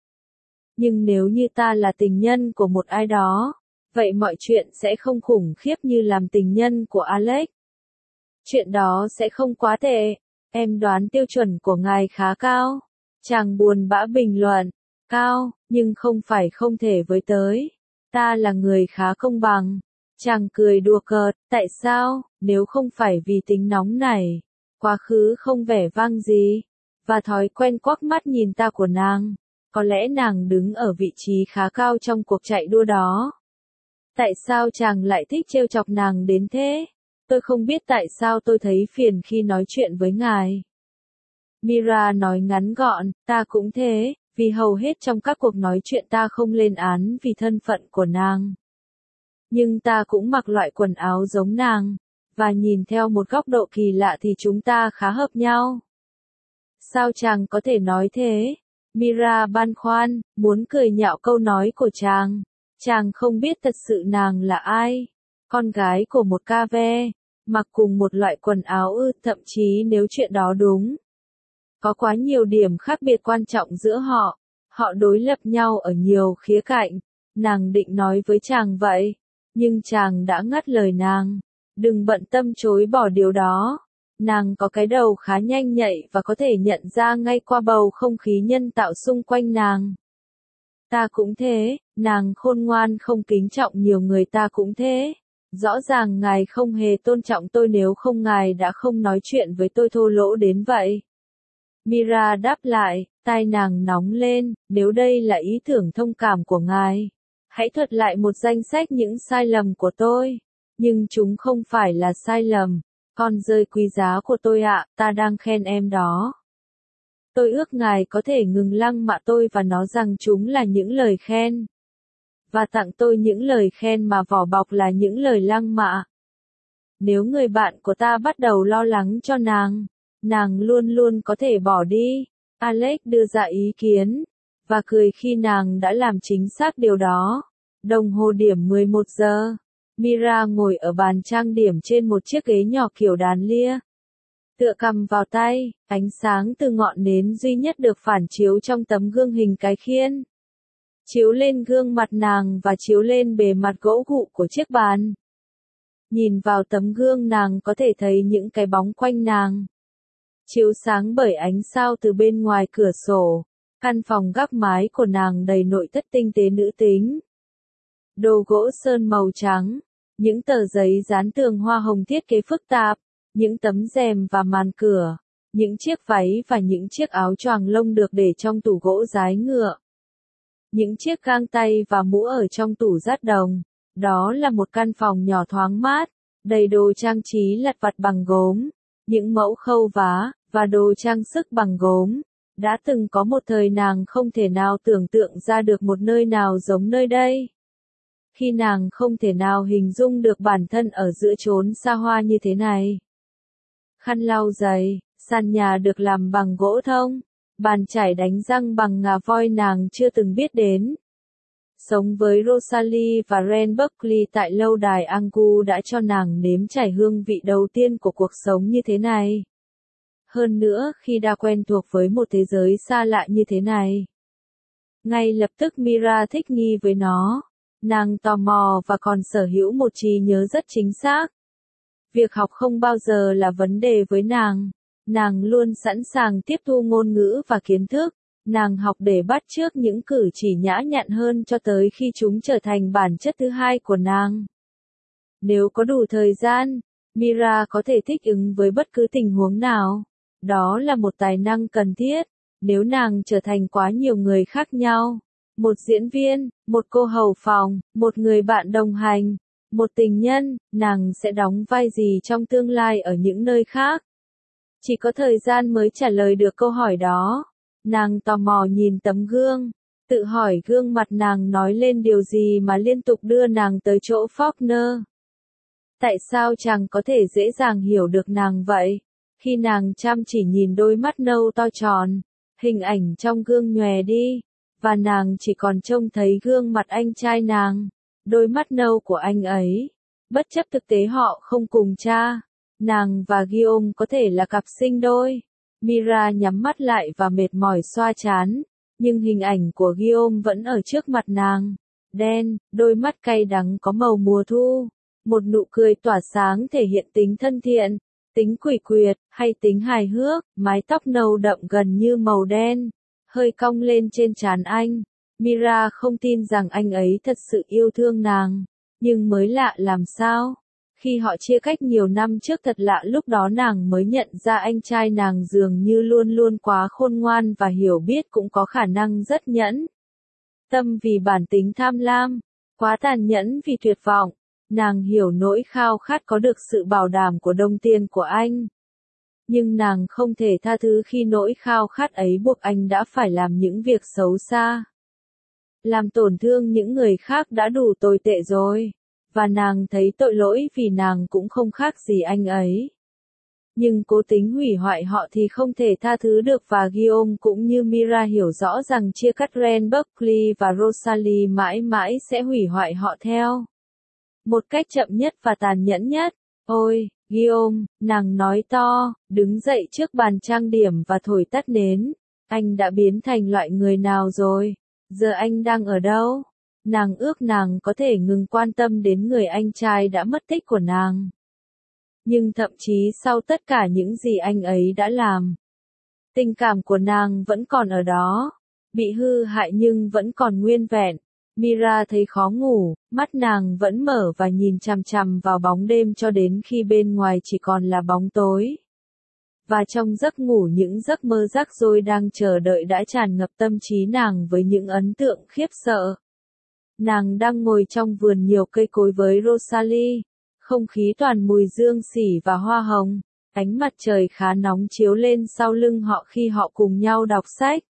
Nhưng nếu như ta là tình nhân của một ai đó, vậy mọi chuyện sẽ không khủng khiếp như làm tình nhân của Alex. Chuyện đó sẽ không quá tệ. Em đoán tiêu chuẩn của ngài khá cao. Chàng buồn bã bình luận. Cao, nhưng không phải không thể với tới. Ta là người khá công bằng. Chàng cười đùa cợt, tại sao, nếu không phải vì tính nóng này, quá khứ không vẻ vang gì, và thói quen quắc mắt nhìn ta của nàng, có lẽ nàng đứng ở vị trí khá cao trong cuộc chạy đua đó. Tại sao chàng lại thích trêu chọc nàng đến thế? Tôi không biết tại sao tôi thấy phiền khi nói chuyện với ngài. Mira nói ngắn gọn, ta cũng thế. Vì hầu hết trong các cuộc nói chuyện ta không lên án vì thân phận của nàng. Nhưng ta cũng mặc loại quần áo giống nàng, và nhìn theo một góc độ kỳ lạ thì chúng ta khá hợp nhau. Sao chàng có thể nói thế? Mira băn khoăn, muốn cười nhạo câu nói của chàng. Chàng không biết thật sự nàng là ai. Con gái của một ca ve, mặc cùng một loại quần áo thậm chí nếu chuyện đó đúng. Có quá nhiều điểm khác biệt quan trọng giữa họ. Họ đối lập nhau ở nhiều khía cạnh. Nàng định nói với chàng vậy. Nhưng chàng đã ngắt lời nàng. Đừng bận tâm chối bỏ điều đó. Nàng có cái đầu khá nhanh nhạy và có thể nhận ra ngay qua bầu không khí nhân tạo xung quanh nàng. Ta cũng thế, nàng khôn ngoan không kính trọng nhiều người, ta cũng thế. Rõ ràng ngài không hề tôn trọng tôi, nếu không ngài đã không nói chuyện với tôi thô lỗ đến vậy. Mira đáp lại, tai nàng nóng lên, nếu đây là ý tưởng thông cảm của ngài, hãy thuật lại một danh sách những sai lầm của tôi. Nhưng chúng không phải là sai lầm. Con rơi quý giá của tôi ạ, ta đang khen em đó. Tôi ước ngài có thể ngừng lăng mạ tôi và nói rằng chúng là những lời khen. Và tặng tôi những lời khen mà vỏ bọc là những lời lăng mạ. Nếu người bạn của ta bắt đầu lo lắng cho nàng luôn luôn có thể bỏ đi. Alex đưa ra ý kiến, và cười khi nàng đã làm chính xác điều đó. Đồng hồ điểm 11 giờ. Mira ngồi ở bàn trang điểm trên một chiếc ghế nhỏ kiểu đàn lia. Tựa cầm vào tay, ánh sáng từ ngọn nến duy nhất được phản chiếu trong tấm gương hình cái khiên. Chiếu lên gương mặt nàng và chiếu lên bề mặt gỗ gụ của chiếc bàn. Nhìn vào tấm gương nàng có thể thấy những cái bóng quanh nàng. Chiếu sáng bởi ánh sao từ bên ngoài cửa sổ. Căn phòng gác mái của nàng đầy nội thất tinh tế nữ tính. Đồ gỗ sơn màu trắng. Những tờ giấy dán tường hoa hồng thiết kế phức tạp. những tấm rèm và màn cửa, những chiếc váy và những chiếc áo choàng lông được để trong tủ gỗ dái ngựa. Những chiếc găng tay và mũ ở trong tủ dát đồng. Đó là một căn phòng nhỏ thoáng mát, đầy đồ trang trí lặt vặt bằng gốm, những mẫu khâu vá, và đồ trang sức bằng gốm. Đã từng có một thời nàng không thể nào tưởng tượng ra được một nơi nào giống nơi đây. Khi nàng không thể nào hình dung được bản thân ở giữa chốn xa hoa như thế này. Khăn lau giày, sàn nhà được làm bằng gỗ thông, bàn chải đánh răng bằng ngà voi nàng chưa từng biết đến. Sống với Rosalie và Ren Buckley tại lâu đài Angu đã cho nàng nếm trải hương vị đầu tiên của cuộc sống như thế này. Hơn nữa khi đã quen thuộc với một thế giới xa lạ như thế này. Ngay lập tức Mira thích nghi với nó. Nàng tò mò và còn sở hữu một trí nhớ rất chính xác. Việc học không bao giờ là vấn đề với nàng. Nàng luôn sẵn sàng tiếp thu ngôn ngữ và kiến thức. Nàng học để bắt chước những cử chỉ nhã nhặn hơn cho tới khi chúng trở thành bản chất thứ hai của nàng. Nếu có đủ thời gian, Mira có thể thích ứng với bất cứ tình huống nào. Đó là một tài năng cần thiết. Nếu nàng trở thành quá nhiều người khác nhau. Một diễn viên, một cô hầu phòng, một người bạn đồng hành, một tình nhân, nàng sẽ đóng vai gì trong tương lai ở những nơi khác? Chỉ có thời gian mới trả lời được câu hỏi đó. Nàng tò mò nhìn tấm gương, tự hỏi gương mặt nàng nói lên điều gì mà liên tục đưa nàng tới chỗ Faulkner. Tại sao chàng có thể dễ dàng hiểu được nàng vậy? Khi nàng chăm chỉ nhìn đôi mắt nâu to tròn, hình ảnh trong gương nhòe đi, và nàng chỉ còn trông thấy gương mặt anh trai nàng, đôi mắt nâu của anh ấy. Bất chấp thực tế họ không cùng cha, nàng và Guillaume có thể là cặp sinh đôi. Mira nhắm mắt lại và mệt mỏi xoa trán, nhưng hình ảnh của Guillaume vẫn ở trước mặt nàng. Đen, đôi mắt cay đắng có màu mùa thu, một nụ cười tỏa sáng thể hiện tính thân thiện, tính quỷ quyệt, hay tính hài hước, mái tóc nâu đậm gần như màu đen, hơi cong lên trên trán anh. Mira không tin rằng anh ấy thật sự yêu thương nàng, nhưng mới lạ làm sao? Khi họ chia cách nhiều năm trước thật lạ lúc đó nàng mới nhận ra anh trai nàng dường như luôn luôn quá khôn ngoan và hiểu biết cũng có khả năng rất nhẫn. Tâm vì bản tính tham lam, quá tàn nhẫn vì tuyệt vọng. Nàng hiểu nỗi khao khát có được sự bảo đảm của đồng tiền của anh. Nhưng nàng không thể tha thứ khi nỗi khao khát ấy buộc anh đã phải làm những việc xấu xa. Làm tổn thương những người khác đã đủ tồi tệ rồi. Và nàng thấy tội lỗi vì nàng cũng không khác gì anh ấy. Nhưng cố tính hủy hoại họ thì không thể tha thứ được và Guillaume cũng như Mira hiểu rõ rằng chia cắt Ren Buckley và Rosalie mãi mãi sẽ hủy hoại họ theo một cách chậm nhất và tàn nhẫn nhất. Ôi, Guillaume, nàng nói to, đứng dậy trước bàn trang điểm và thổi tắt nến. Anh đã biến thành loại người nào rồi? Giờ anh đang ở đâu? Nàng ước nàng có thể ngừng quan tâm đến người anh trai đã mất tích của nàng. Nhưng thậm chí sau tất cả những gì anh ấy đã làm, tình cảm của nàng vẫn còn ở đó, bị hư hại nhưng vẫn còn nguyên vẹn. Mira thấy khó ngủ, mắt nàng vẫn mở và nhìn chằm chằm vào bóng đêm cho đến khi bên ngoài chỉ còn là bóng tối. Và trong giấc ngủ những giấc mơ rắc rối đang chờ đợi đã tràn ngập tâm trí nàng với những ấn tượng khiếp sợ. Nàng đang ngồi trong vườn nhiều cây cối với Rosalie, không khí toàn mùi dương xỉ và hoa hồng, ánh mặt trời khá nóng chiếu lên sau lưng họ khi họ cùng nhau đọc sách.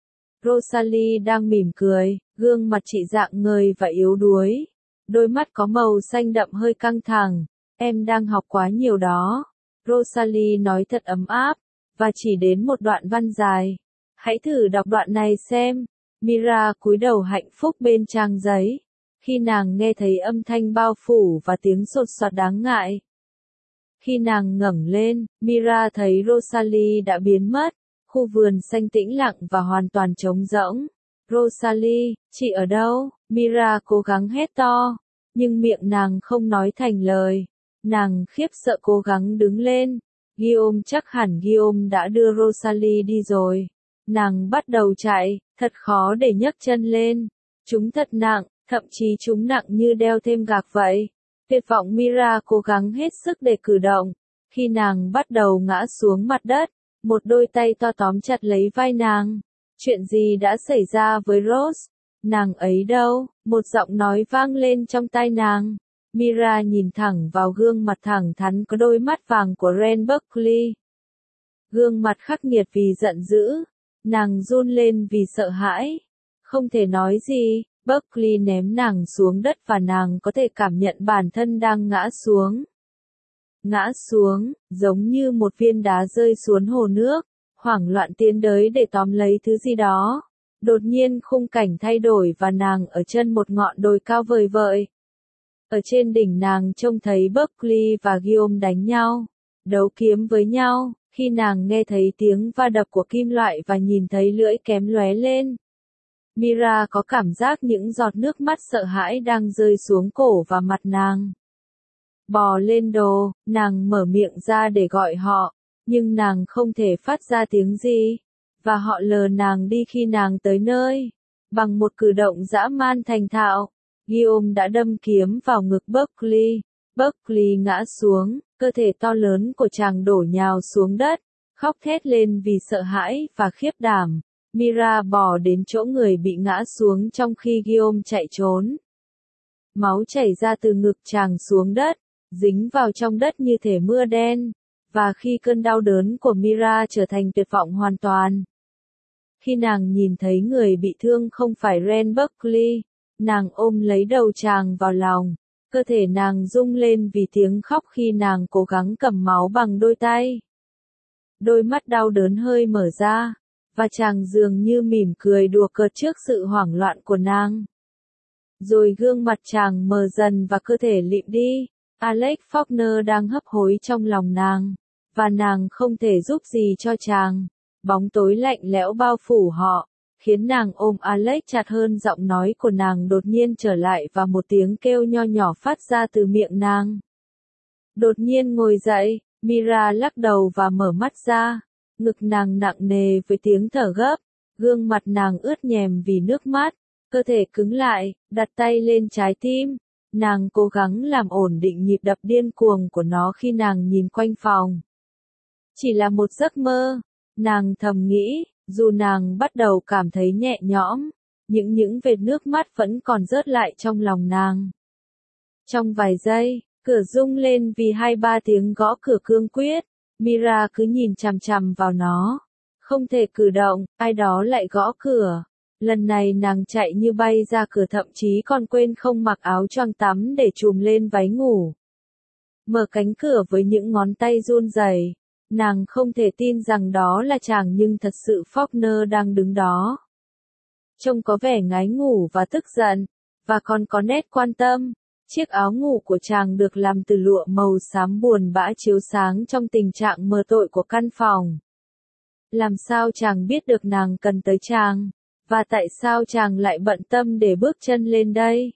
Rosalie đang mỉm cười, gương mặt chị rạng ngời và yếu đuối, đôi mắt có màu xanh đậm hơi căng thẳng. Em đang học quá nhiều đó. Rosalie nói thật ấm áp, và chỉ đến một đoạn văn dài. Hãy thử đọc đoạn này xem. Mira cúi đầu hạnh phúc bên trang giấy, khi nàng nghe thấy âm thanh bao phủ và tiếng sột soạt đáng ngại. Khi nàng ngẩng lên, Mira thấy Rosalie đã biến mất, khu vườn xanh tĩnh lặng và hoàn toàn trống rỗng. Rosalie, chị ở đâu? Mira cố gắng hét to, nhưng miệng nàng không nói thành lời. Nàng khiếp sợ cố gắng đứng lên. Guillaume, chắc hẳn Guillaume đã đưa Rosalie đi rồi. Nàng bắt đầu chạy, thật khó để nhấc chân lên. Chúng thật nặng, thậm chí chúng nặng như đeo thêm gạc vậy. Tuyệt vọng Mira cố gắng hết sức để cử động. Khi nàng bắt đầu ngã xuống mặt đất, một đôi tay to tóm chặt lấy vai nàng. Chuyện gì đã xảy ra với Rose? Nàng ấy đâu? Một giọng nói vang lên trong tai nàng. Mira nhìn thẳng vào gương mặt thẳng thắn có đôi mắt vàng của Ren Buckley. Gương mặt khắc nghiệt vì giận dữ. Nàng run lên vì sợ hãi. Không thể nói gì, Buckley ném nàng xuống đất và nàng có thể cảm nhận bản thân đang ngã xuống. Ngã xuống, giống như một viên đá rơi xuống hồ nước, hoảng loạn tiến tới để tóm lấy thứ gì đó. Đột nhiên khung cảnh thay đổi và nàng ở chân một ngọn đồi cao vời vợi. Ở trên đỉnh nàng trông thấy Buckley và Guillaume đánh nhau, đấu kiếm với nhau, khi nàng nghe thấy tiếng va đập của kim loại và nhìn thấy lưỡi kiếm lóe lên. Mira có cảm giác những giọt nước mắt sợ hãi đang rơi xuống cổ và mặt nàng. Bò lên đồ, nàng mở miệng ra để gọi họ, nhưng nàng không thể phát ra tiếng gì, và họ lờ nàng đi khi nàng tới nơi. Bằng một cử động dã man thành thạo, Guillaume đã đâm kiếm vào ngực Buckley. Buckley ngã xuống, cơ thể to lớn của chàng đổ nhào xuống đất, khóc thét lên vì sợ hãi và khiếp đảm. Mira bò đến chỗ người bị ngã xuống trong khi Guillaume chạy trốn. Máu chảy ra từ ngực chàng xuống đất, dính vào trong đất như thể mưa đen, và khi cơn đau đớn của Mira trở thành tuyệt vọng hoàn toàn. Khi nàng nhìn thấy người bị thương không phải Ren Buckley, nàng ôm lấy đầu chàng vào lòng, cơ thể nàng rung lên vì tiếng khóc khi nàng cố gắng cầm máu bằng đôi tay. Đôi mắt đau đớn hơi mở ra, và chàng dường như mỉm cười đùa cợt trước sự hoảng loạn của nàng. Rồi gương mặt chàng mờ dần và cơ thể lịm đi. Alex Faulkner đang hấp hối trong lòng nàng, và nàng không thể giúp gì cho chàng. Bóng tối lạnh lẽo bao phủ họ, khiến nàng ôm Alex chặt hơn. Giọng nói của nàng đột nhiên trở lại và một tiếng kêu nho nhỏ phát ra từ miệng nàng. Đột nhiên ngồi dậy, Mira lắc đầu và mở mắt ra, ngực nàng nặng nề với tiếng thở gấp, gương mặt nàng ướt nhèm vì nước mắt, cơ thể cứng lại, đặt tay lên trái tim. Nàng cố gắng làm ổn định nhịp đập điên cuồng của nó khi nàng nhìn quanh phòng. Chỉ là một giấc mơ, nàng thầm nghĩ, dù nàng bắt đầu cảm thấy nhẹ nhõm, những vệt nước mắt vẫn còn rớt lại trong lòng nàng. Trong vài giây, cửa rung lên vì 2-3 tiếng gõ cửa cương quyết, Mira cứ nhìn chằm chằm vào nó. Không thể cử động, ai đó lại gõ cửa. Lần này nàng chạy như bay ra cửa, thậm chí còn quên không mặc áo choàng tắm để trùm lên váy ngủ. Mở cánh cửa với những ngón tay run rẩy, nàng không thể tin rằng đó là chàng, nhưng thật sự Faulkner đang đứng đó. Trông có vẻ ngái ngủ và tức giận, và còn có nét quan tâm. Chiếc áo ngủ của chàng được làm từ lụa màu xám buồn bã chiếu sáng trong tình trạng mờ tối của căn phòng. Làm sao chàng biết được nàng cần tới chàng? Và tại sao chàng lại bận tâm để bước chân lên đây?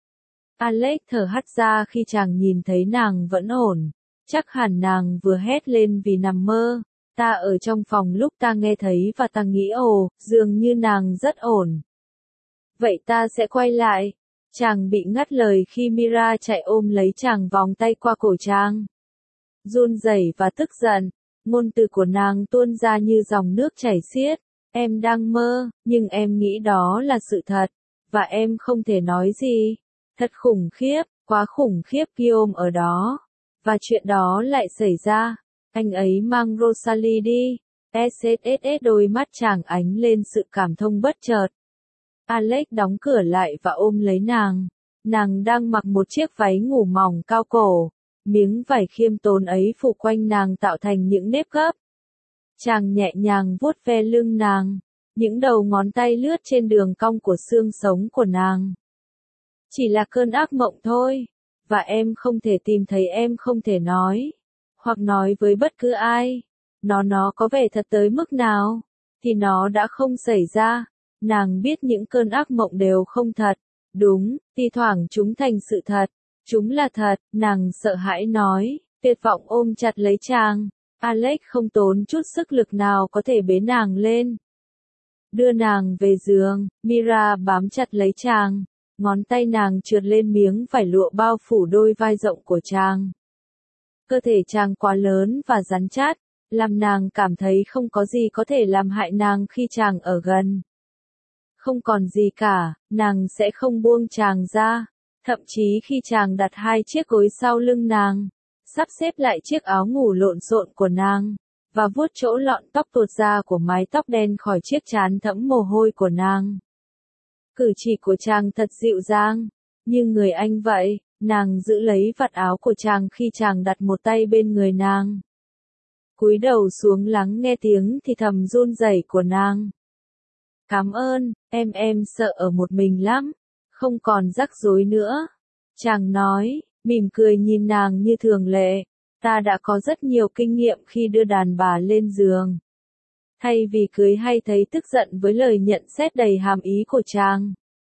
Alex thở hắt ra khi chàng nhìn thấy nàng vẫn ổn. Chắc hẳn nàng vừa hét lên vì nằm mơ. Ta ở trong phòng lúc ta nghe thấy và ta nghĩ ồ, dường như nàng rất ổn. Vậy ta sẽ quay lại. Chàng bị ngắt lời khi Mira chạy ôm lấy chàng, vòng tay qua cổ chàng. Run rẩy và tức giận, ngôn từ của nàng tuôn ra như dòng nước chảy xiết. Em đang mơ, nhưng em nghĩ đó là sự thật, và em không thể nói gì. Thật khủng khiếp, quá khủng khiếp. Guillaume ở đó, và chuyện đó lại xảy ra. Anh ấy mang Rosalie đi. SSS, đôi mắt chàng ánh lên sự cảm thông bất chợt. Alex đóng cửa lại và ôm lấy nàng. Nàng đang mặc một chiếc váy ngủ mỏng cao cổ. Miếng vải khiêm tốn ấy phủ quanh nàng tạo thành những nếp gấp. Chàng nhẹ nhàng vuốt ve lưng nàng, những đầu ngón tay lướt trên đường cong của xương sống của nàng. Chỉ là cơn ác mộng thôi, và em không thể tìm thấy, em không thể nói, hoặc nói với bất cứ ai. Nó có vẻ thật tới mức nào, thì nó đã không xảy ra. Nàng biết những cơn ác mộng đều không thật. Đúng, thi thoảng chúng thành sự thật. Chúng là thật, nàng sợ hãi nói, tuyệt vọng ôm chặt lấy chàng. Alex không tốn chút sức lực nào có thể bế nàng lên. Đưa nàng về giường, Mira bám chặt lấy chàng. Ngón tay nàng trượt lên miếng vải lụa bao phủ đôi vai rộng của chàng. Cơ thể chàng quá lớn và rắn chát, làm nàng cảm thấy không có gì có thể làm hại nàng khi chàng ở gần. Không còn gì cả, nàng sẽ không buông chàng ra. Thậm chí khi chàng đặt hai chiếc gối sau lưng nàng, sắp xếp lại chiếc áo ngủ lộn xộn của nàng, và vuốt chỗ lọn tóc tuột ra của mái tóc đen khỏi chiếc trán thẫm mồ hôi của nàng. Cử chỉ của chàng thật dịu dàng, như người anh vậy. Nàng giữ lấy vạt áo của chàng khi chàng đặt một tay bên người nàng. Cúi đầu xuống lắng nghe tiếng thì thầm run rẩy của nàng. Cảm ơn, em sợ ở một mình lắm, không còn rắc rối nữa. Chàng nói, mỉm cười nhìn nàng như thường lệ, ta đã có rất nhiều kinh nghiệm khi đưa đàn bà lên giường. Thay vì cưới hay thấy tức giận với lời nhận xét đầy hàm ý của chàng.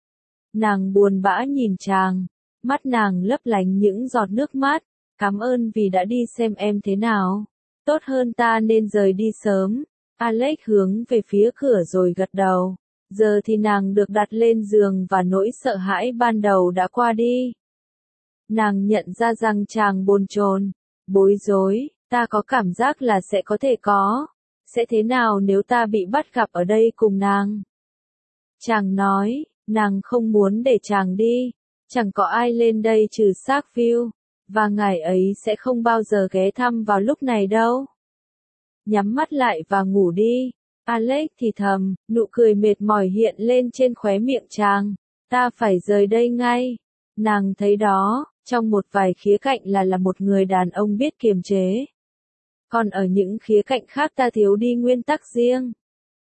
Nàng buồn bã nhìn chàng, mắt nàng lấp lánh những giọt nước mắt, cảm ơn vì đã đi xem em thế nào. Tốt hơn ta nên rời đi sớm. Alex hướng về phía cửa rồi gật đầu. Giờ thì nàng được đặt lên giường và nỗi sợ hãi ban đầu đã qua đi. Nàng nhận ra rằng chàng bồn chồn, bối rối, ta có cảm giác là sẽ có thể có. Sẽ thế nào nếu ta bị bắt gặp ở đây cùng nàng? Chàng nói, nàng không muốn để chàng đi. Chẳng có ai lên đây trừ Sackville, và ngài ấy sẽ không bao giờ ghé thăm vào lúc này đâu. Nhắm mắt lại và ngủ đi. Alex thì thầm, nụ cười mệt mỏi hiện lên trên khóe miệng chàng. Ta phải rời đây ngay. Nàng thấy đó, trong một vài khía cạnh là một người đàn ông biết kiềm chế. Còn ở những khía cạnh khác ta thiếu đi nguyên tắc riêng.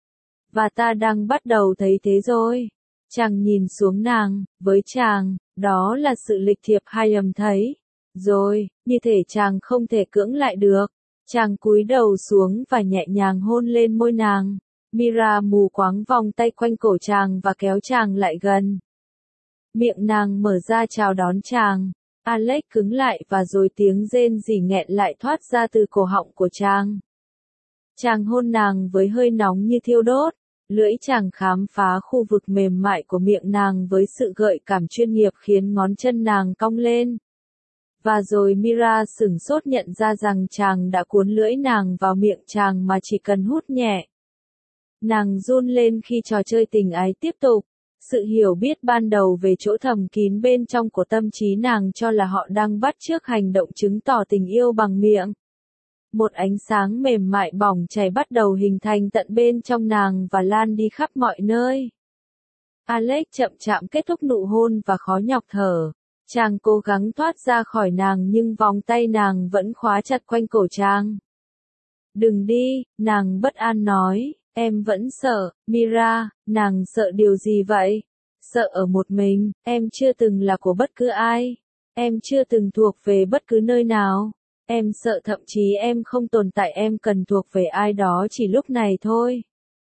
Và ta đang bắt đầu thấy thế rồi. Chàng nhìn xuống nàng, với chàng, đó là sự lịch thiệp hay ầm thấy. Rồi, như thể chàng không thể cưỡng lại được. Chàng cúi đầu xuống và nhẹ nhàng hôn lên môi nàng. Mira mù quáng vòng tay quanh cổ chàng và kéo chàng lại gần. Miệng nàng mở ra chào đón chàng. Alex cứng lại và rồi tiếng rên rỉ nghẹn lại thoát ra từ cổ họng của chàng. Chàng hôn nàng với hơi nóng như thiêu đốt. Lưỡi chàng khám phá khu vực mềm mại của miệng nàng với sự gợi cảm chuyên nghiệp khiến ngón chân nàng cong lên. Và rồi Mira sửng sốt nhận ra rằng chàng đã cuốn lưỡi nàng vào miệng chàng mà chỉ cần hút nhẹ. Nàng run lên khi trò chơi tình ái tiếp tục. Sự hiểu biết ban đầu về chỗ thầm kín bên trong của tâm trí nàng cho là họ đang bắt chước hành động chứng tỏ tình yêu bằng miệng. Một ánh sáng mềm mại bỏng chảy bắt đầu hình thành tận bên trong nàng và lan đi khắp mọi nơi. Alex chậm chạm kết thúc nụ hôn và khó nhọc thở. Chàng cố gắng thoát ra khỏi nàng nhưng vòng tay nàng vẫn khóa chặt quanh cổ chàng. Đừng đi, nàng bất an nói, em vẫn sợ, Mira, nàng sợ điều gì vậy? Sợ ở một mình, em chưa từng là của bất cứ ai. Em chưa từng thuộc về bất cứ nơi nào. Em sợ thậm chí em không tồn tại, em cần thuộc về ai đó chỉ lúc này thôi.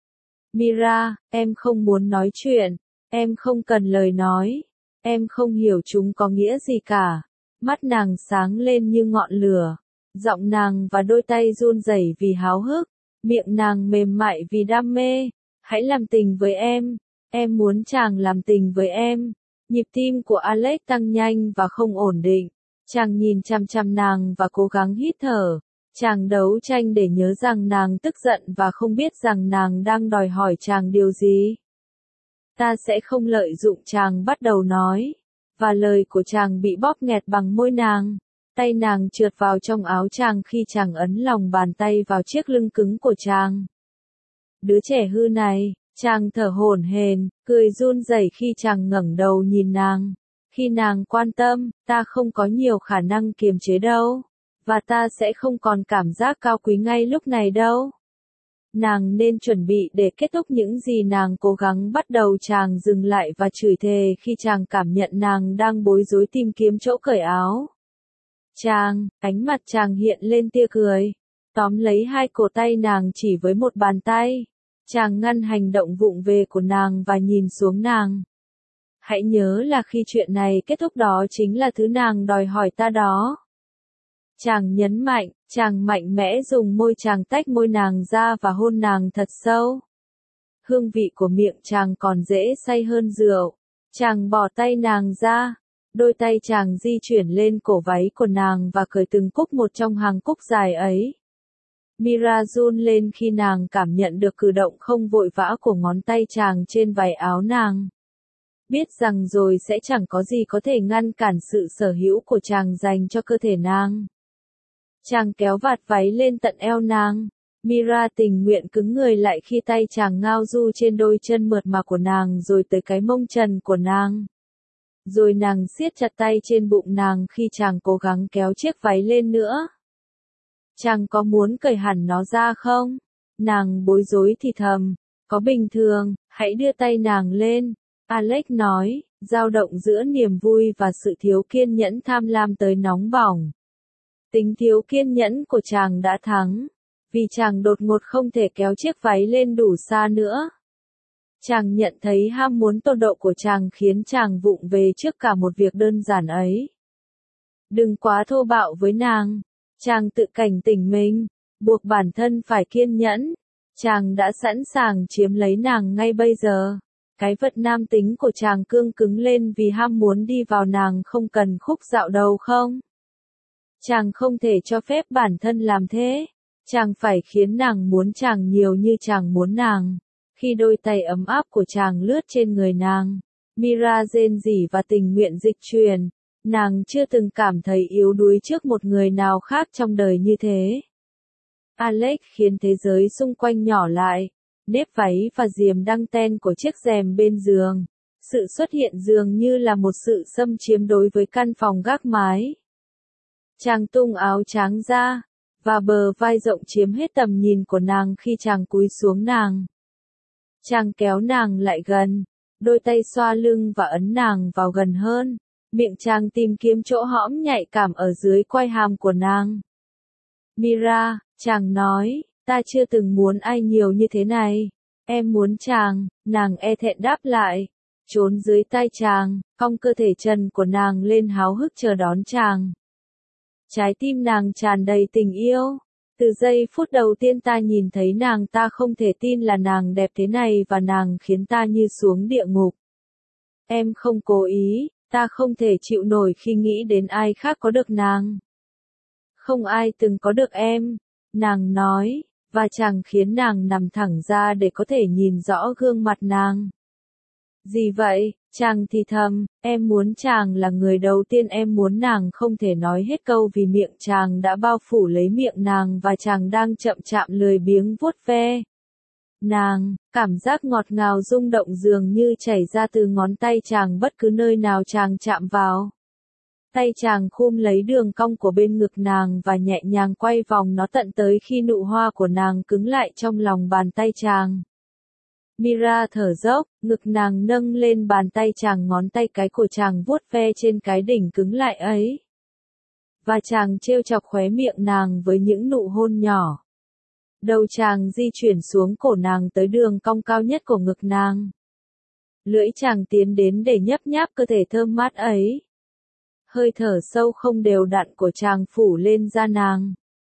Mira, em không muốn nói chuyện. Em không cần lời nói. Em không hiểu chúng có nghĩa gì cả. Mắt nàng sáng lên như ngọn lửa. Giọng nàng và đôi tay run rẩy vì háo hức. Miệng nàng mềm mại vì đam mê. Hãy làm tình với em. Em muốn chàng làm tình với em. Nhịp tim của Alex tăng nhanh và không ổn định. Chàng nhìn chằm chằm nàng và cố gắng hít thở. Chàng đấu tranh để nhớ rằng nàng tức giận và không biết rằng nàng đang đòi hỏi chàng điều gì. Ta sẽ không lợi dụng, chàng bắt đầu nói. Và lời của chàng bị bóp nghẹt bằng môi nàng. Tay nàng trượt vào trong áo chàng khi chàng ấn lòng bàn tay vào chiếc lưng cứng của chàng. Đứa trẻ hư này, chàng thở hổn hển, cười run rẩy khi chàng ngẩng đầu nhìn nàng. Khi nàng quan tâm, ta không có nhiều khả năng kiềm chế đâu. Và ta sẽ không còn cảm giác cao quý ngay lúc này đâu. Nàng nên chuẩn bị để kết thúc những gì nàng cố gắng bắt đầu. Chàng dừng lại và chửi thề khi chàng cảm nhận nàng đang bối rối tìm kiếm chỗ cởi áo. Chàng, ánh mặt chàng hiện lên tia cười. Tóm lấy hai cổ tay nàng chỉ với một bàn tay. Chàng ngăn hành động vụng về của nàng và nhìn xuống nàng. Hãy nhớ là khi chuyện này kết thúc đó chính là thứ nàng đòi hỏi ta đó. Chàng nhấn mạnh, chàng mạnh mẽ dùng môi chàng tách môi nàng ra và hôn nàng thật sâu. Hương vị của miệng chàng còn dễ say hơn rượu. Chàng bỏ tay nàng ra. Đôi tay chàng di chuyển lên cổ váy của nàng và cởi từng cúc một trong hàng cúc dài ấy. Mira run lên khi nàng cảm nhận được cử động không vội vã của ngón tay chàng trên váy áo nàng. Biết rằng rồi sẽ chẳng có gì có thể ngăn cản sự sở hữu của chàng dành cho cơ thể nàng. Chàng kéo vạt váy lên tận eo nàng. Mira tình nguyện cứng người lại khi tay chàng ngao du trên đôi chân mượt mà của nàng rồi tới cái mông trần của nàng. Rồi nàng siết chặt tay trên bụng nàng khi chàng cố gắng kéo chiếc váy lên nữa. Chàng có muốn cởi hẳn nó ra không? Nàng bối rối thì thầm. Có bình thường, hãy đưa tay nàng lên. Alex nói, dao động giữa niềm vui và sự thiếu kiên nhẫn tham lam tới nóng bỏng. Tính thiếu kiên nhẫn của chàng đã thắng. Vì chàng đột ngột không thể kéo chiếc váy lên đủ xa nữa. Chàng nhận thấy ham muốn tột độ của chàng khiến chàng vụng về trước cả một việc đơn giản ấy. Đừng quá thô bạo với nàng. Chàng tự cảnh tỉnh mình, buộc bản thân phải kiên nhẫn. Chàng đã sẵn sàng chiếm lấy nàng ngay bây giờ. Cái vật nam tính của chàng cương cứng lên vì ham muốn đi vào nàng không cần khúc dạo đầu không? Chàng không thể cho phép bản thân làm thế. Chàng phải khiến nàng muốn chàng nhiều như chàng muốn nàng. Khi đôi tay ấm áp của chàng lướt trên người nàng, Mira rên rỉ và tình nguyện dịch chuyển. Nàng chưa từng cảm thấy yếu đuối trước một người nào khác trong đời như thế. Alex khiến thế giới xung quanh nhỏ lại. Nếp váy và diềm đăng ten của chiếc rèm bên giường. Sự xuất hiện dường như là một sự xâm chiếm đối với căn phòng gác mái. Chàng tung áo trắng ra, và bờ vai rộng chiếm hết tầm nhìn của nàng khi chàng cúi xuống nàng. Chàng kéo nàng lại gần, đôi tay xoa lưng và ấn nàng vào gần hơn. Miệng chàng tìm kiếm chỗ hõm nhạy cảm ở dưới quai hàm của nàng. Mira, chàng nói, ta chưa từng muốn ai nhiều như thế này. Em muốn chàng, nàng e thẹn đáp lại. Trốn dưới tay chàng, cong cơ thể trần của nàng lên háo hức chờ đón chàng. Trái tim nàng tràn đầy tình yêu. Từ giây phút đầu tiên ta nhìn thấy nàng ta không thể tin là nàng đẹp thế này và nàng khiến ta như xuống địa ngục. Em không cố ý, ta không thể chịu nổi khi nghĩ đến ai khác có được nàng. Không ai từng có được em, nàng nói, và chàng khiến nàng nằm thẳng ra để có thể nhìn rõ gương mặt nàng. Gì vậy, chàng thì thầm, em muốn chàng là người đầu tiên em muốn nàng không thể nói hết câu vì miệng chàng đã bao phủ lấy miệng nàng và chàng đang chậm chạm lười biếng vuốt ve. Nàng, cảm giác ngọt ngào rung động dường như chảy ra từ ngón tay chàng bất cứ nơi nào chàng chạm vào. Tay chàng khum lấy đường cong của bên ngực nàng và nhẹ nhàng quay vòng nó tận tới khi nụ hoa của nàng cứng lại trong lòng bàn tay chàng. Mira thở dốc, ngực nàng nâng lên bàn tay chàng ngón tay cái của chàng vuốt ve trên cái đỉnh cứng lại ấy. Và chàng trêu chọc khóe miệng nàng với những nụ hôn nhỏ. Đầu chàng di chuyển xuống cổ nàng tới đường cong cao nhất của ngực nàng. Lưỡi chàng tiến đến để nhấp nháp cơ thể thơm mát ấy. Hơi thở sâu không đều đặn của chàng phủ lên da nàng.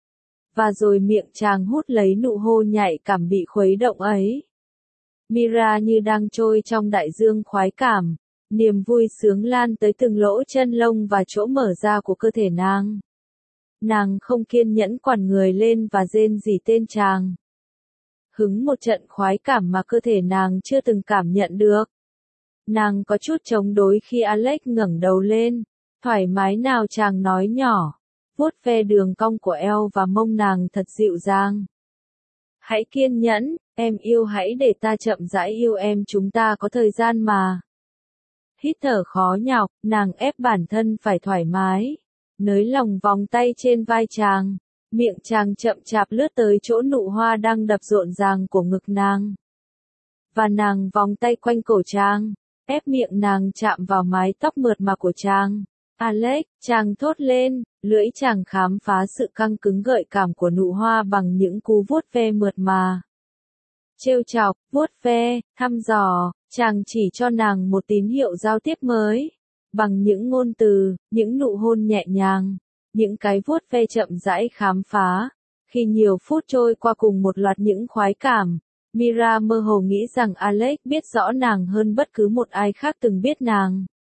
Và rồi miệng chàng hút lấy nụ hôn nhạy cảm bị khuấy động ấy. Mira như đang trôi trong đại dương khoái cảm, niềm vui sướng lan tới từng lỗ chân lông và chỗ mở ra của cơ thể nàng. Nàng không kiên nhẫn quằn người lên và rên rỉ tên chàng. Hứng một trận khoái cảm mà cơ thể nàng chưa từng cảm nhận được. Nàng có chút chống đối khi Alex ngẩng đầu lên. Thoải mái nào chàng nói nhỏ, vuốt ve đường cong của eo và mông nàng thật dịu dàng. Hãy kiên nhẫn, em yêu hãy để ta chậm rãi yêu em chúng ta có thời gian mà. Hít thở khó nhọc, nàng ép bản thân phải thoải mái. Nới lỏng vòng tay trên vai chàng, miệng chàng chậm chạp lướt tới chỗ nụ hoa đang đập rộn ràng của ngực nàng. Và nàng vòng tay quanh cổ chàng, ép miệng nàng chạm vào mái tóc mượt mà của chàng. Alex, chàng thốt lên, lưỡi chàng khám phá sự căng cứng gợi cảm của nụ hoa bằng những cú vuốt ve mượt mà. Trêu chọc, vuốt ve, thăm dò, chàng chỉ cho nàng một tín hiệu giao tiếp mới. Bằng những ngôn từ, những nụ hôn nhẹ nhàng, những cái vuốt ve chậm rãi khám phá. Khi nhiều phút trôi qua cùng một loạt những khoái cảm, Mira mơ hồ nghĩ rằng Alex biết rõ nàng hơn bất cứ một ai khác từng biết nàng.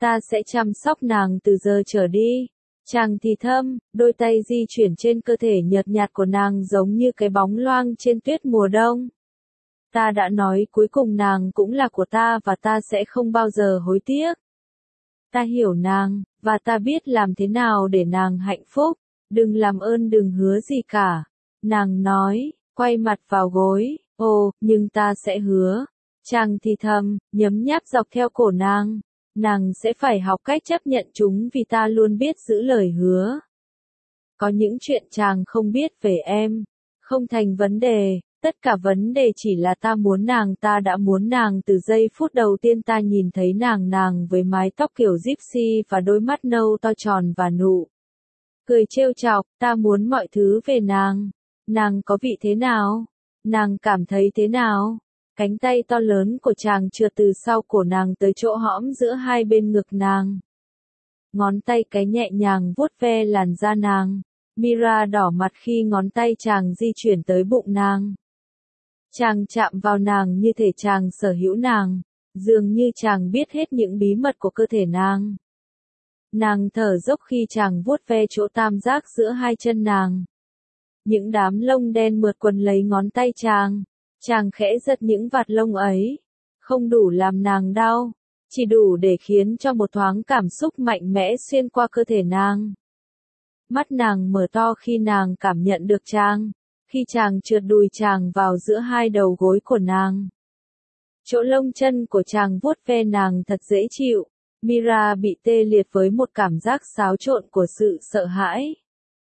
Ta sẽ chăm sóc nàng từ giờ trở đi. Chàng thì thầm, đôi tay di chuyển trên cơ thể nhợt nhạt của nàng giống như cái bóng loang trên tuyết mùa đông. Ta đã nói cuối cùng nàng cũng là của ta và ta sẽ không bao giờ hối tiếc. Ta hiểu nàng, và ta biết làm thế nào để nàng hạnh phúc. Đừng làm ơn đừng hứa gì cả. Nàng nói, quay mặt vào gối, ồ, nhưng ta sẽ hứa. Chàng thì thầm, nhấm nháp dọc theo cổ nàng. Nàng sẽ phải học cách chấp nhận chúng vì ta luôn biết giữ lời hứa. Có những chuyện chàng không biết về em. Không thành vấn đề, tất cả vấn đề chỉ là ta muốn nàng, ta đã muốn nàng từ giây phút đầu tiên ta nhìn thấy nàng với mái tóc kiểu gypsy và đôi mắt nâu to tròn và nụ cười trêu chọc, ta muốn mọi thứ về nàng. Nàng có vị thế nào? Nàng cảm thấy thế nào? Cánh tay to lớn của chàng trượt từ sau cổ nàng tới chỗ hõm giữa hai bên ngực nàng. Ngón tay cái nhẹ nhàng vuốt ve làn da nàng. Mira đỏ mặt khi ngón tay chàng di chuyển tới bụng nàng. Chàng chạm vào nàng như thể chàng sở hữu nàng, dường như chàng biết hết những bí mật của cơ thể nàng. Nàng thở dốc khi chàng vuốt ve chỗ tam giác giữa hai chân nàng. Những đám lông đen mượt quấn lấy ngón tay chàng. Chàng khẽ giật những vạt lông ấy. Không đủ làm nàng đau, chỉ đủ để khiến cho một thoáng cảm xúc mạnh mẽ xuyên qua cơ thể nàng. Mắt nàng mở to khi nàng cảm nhận được chàng. Khi chàng trượt đùi chàng vào giữa hai đầu gối của nàng. Chỗ lông chân của chàng vuốt ve nàng thật dễ chịu. Mira bị tê liệt với một cảm giác xáo trộn của sự sợ hãi,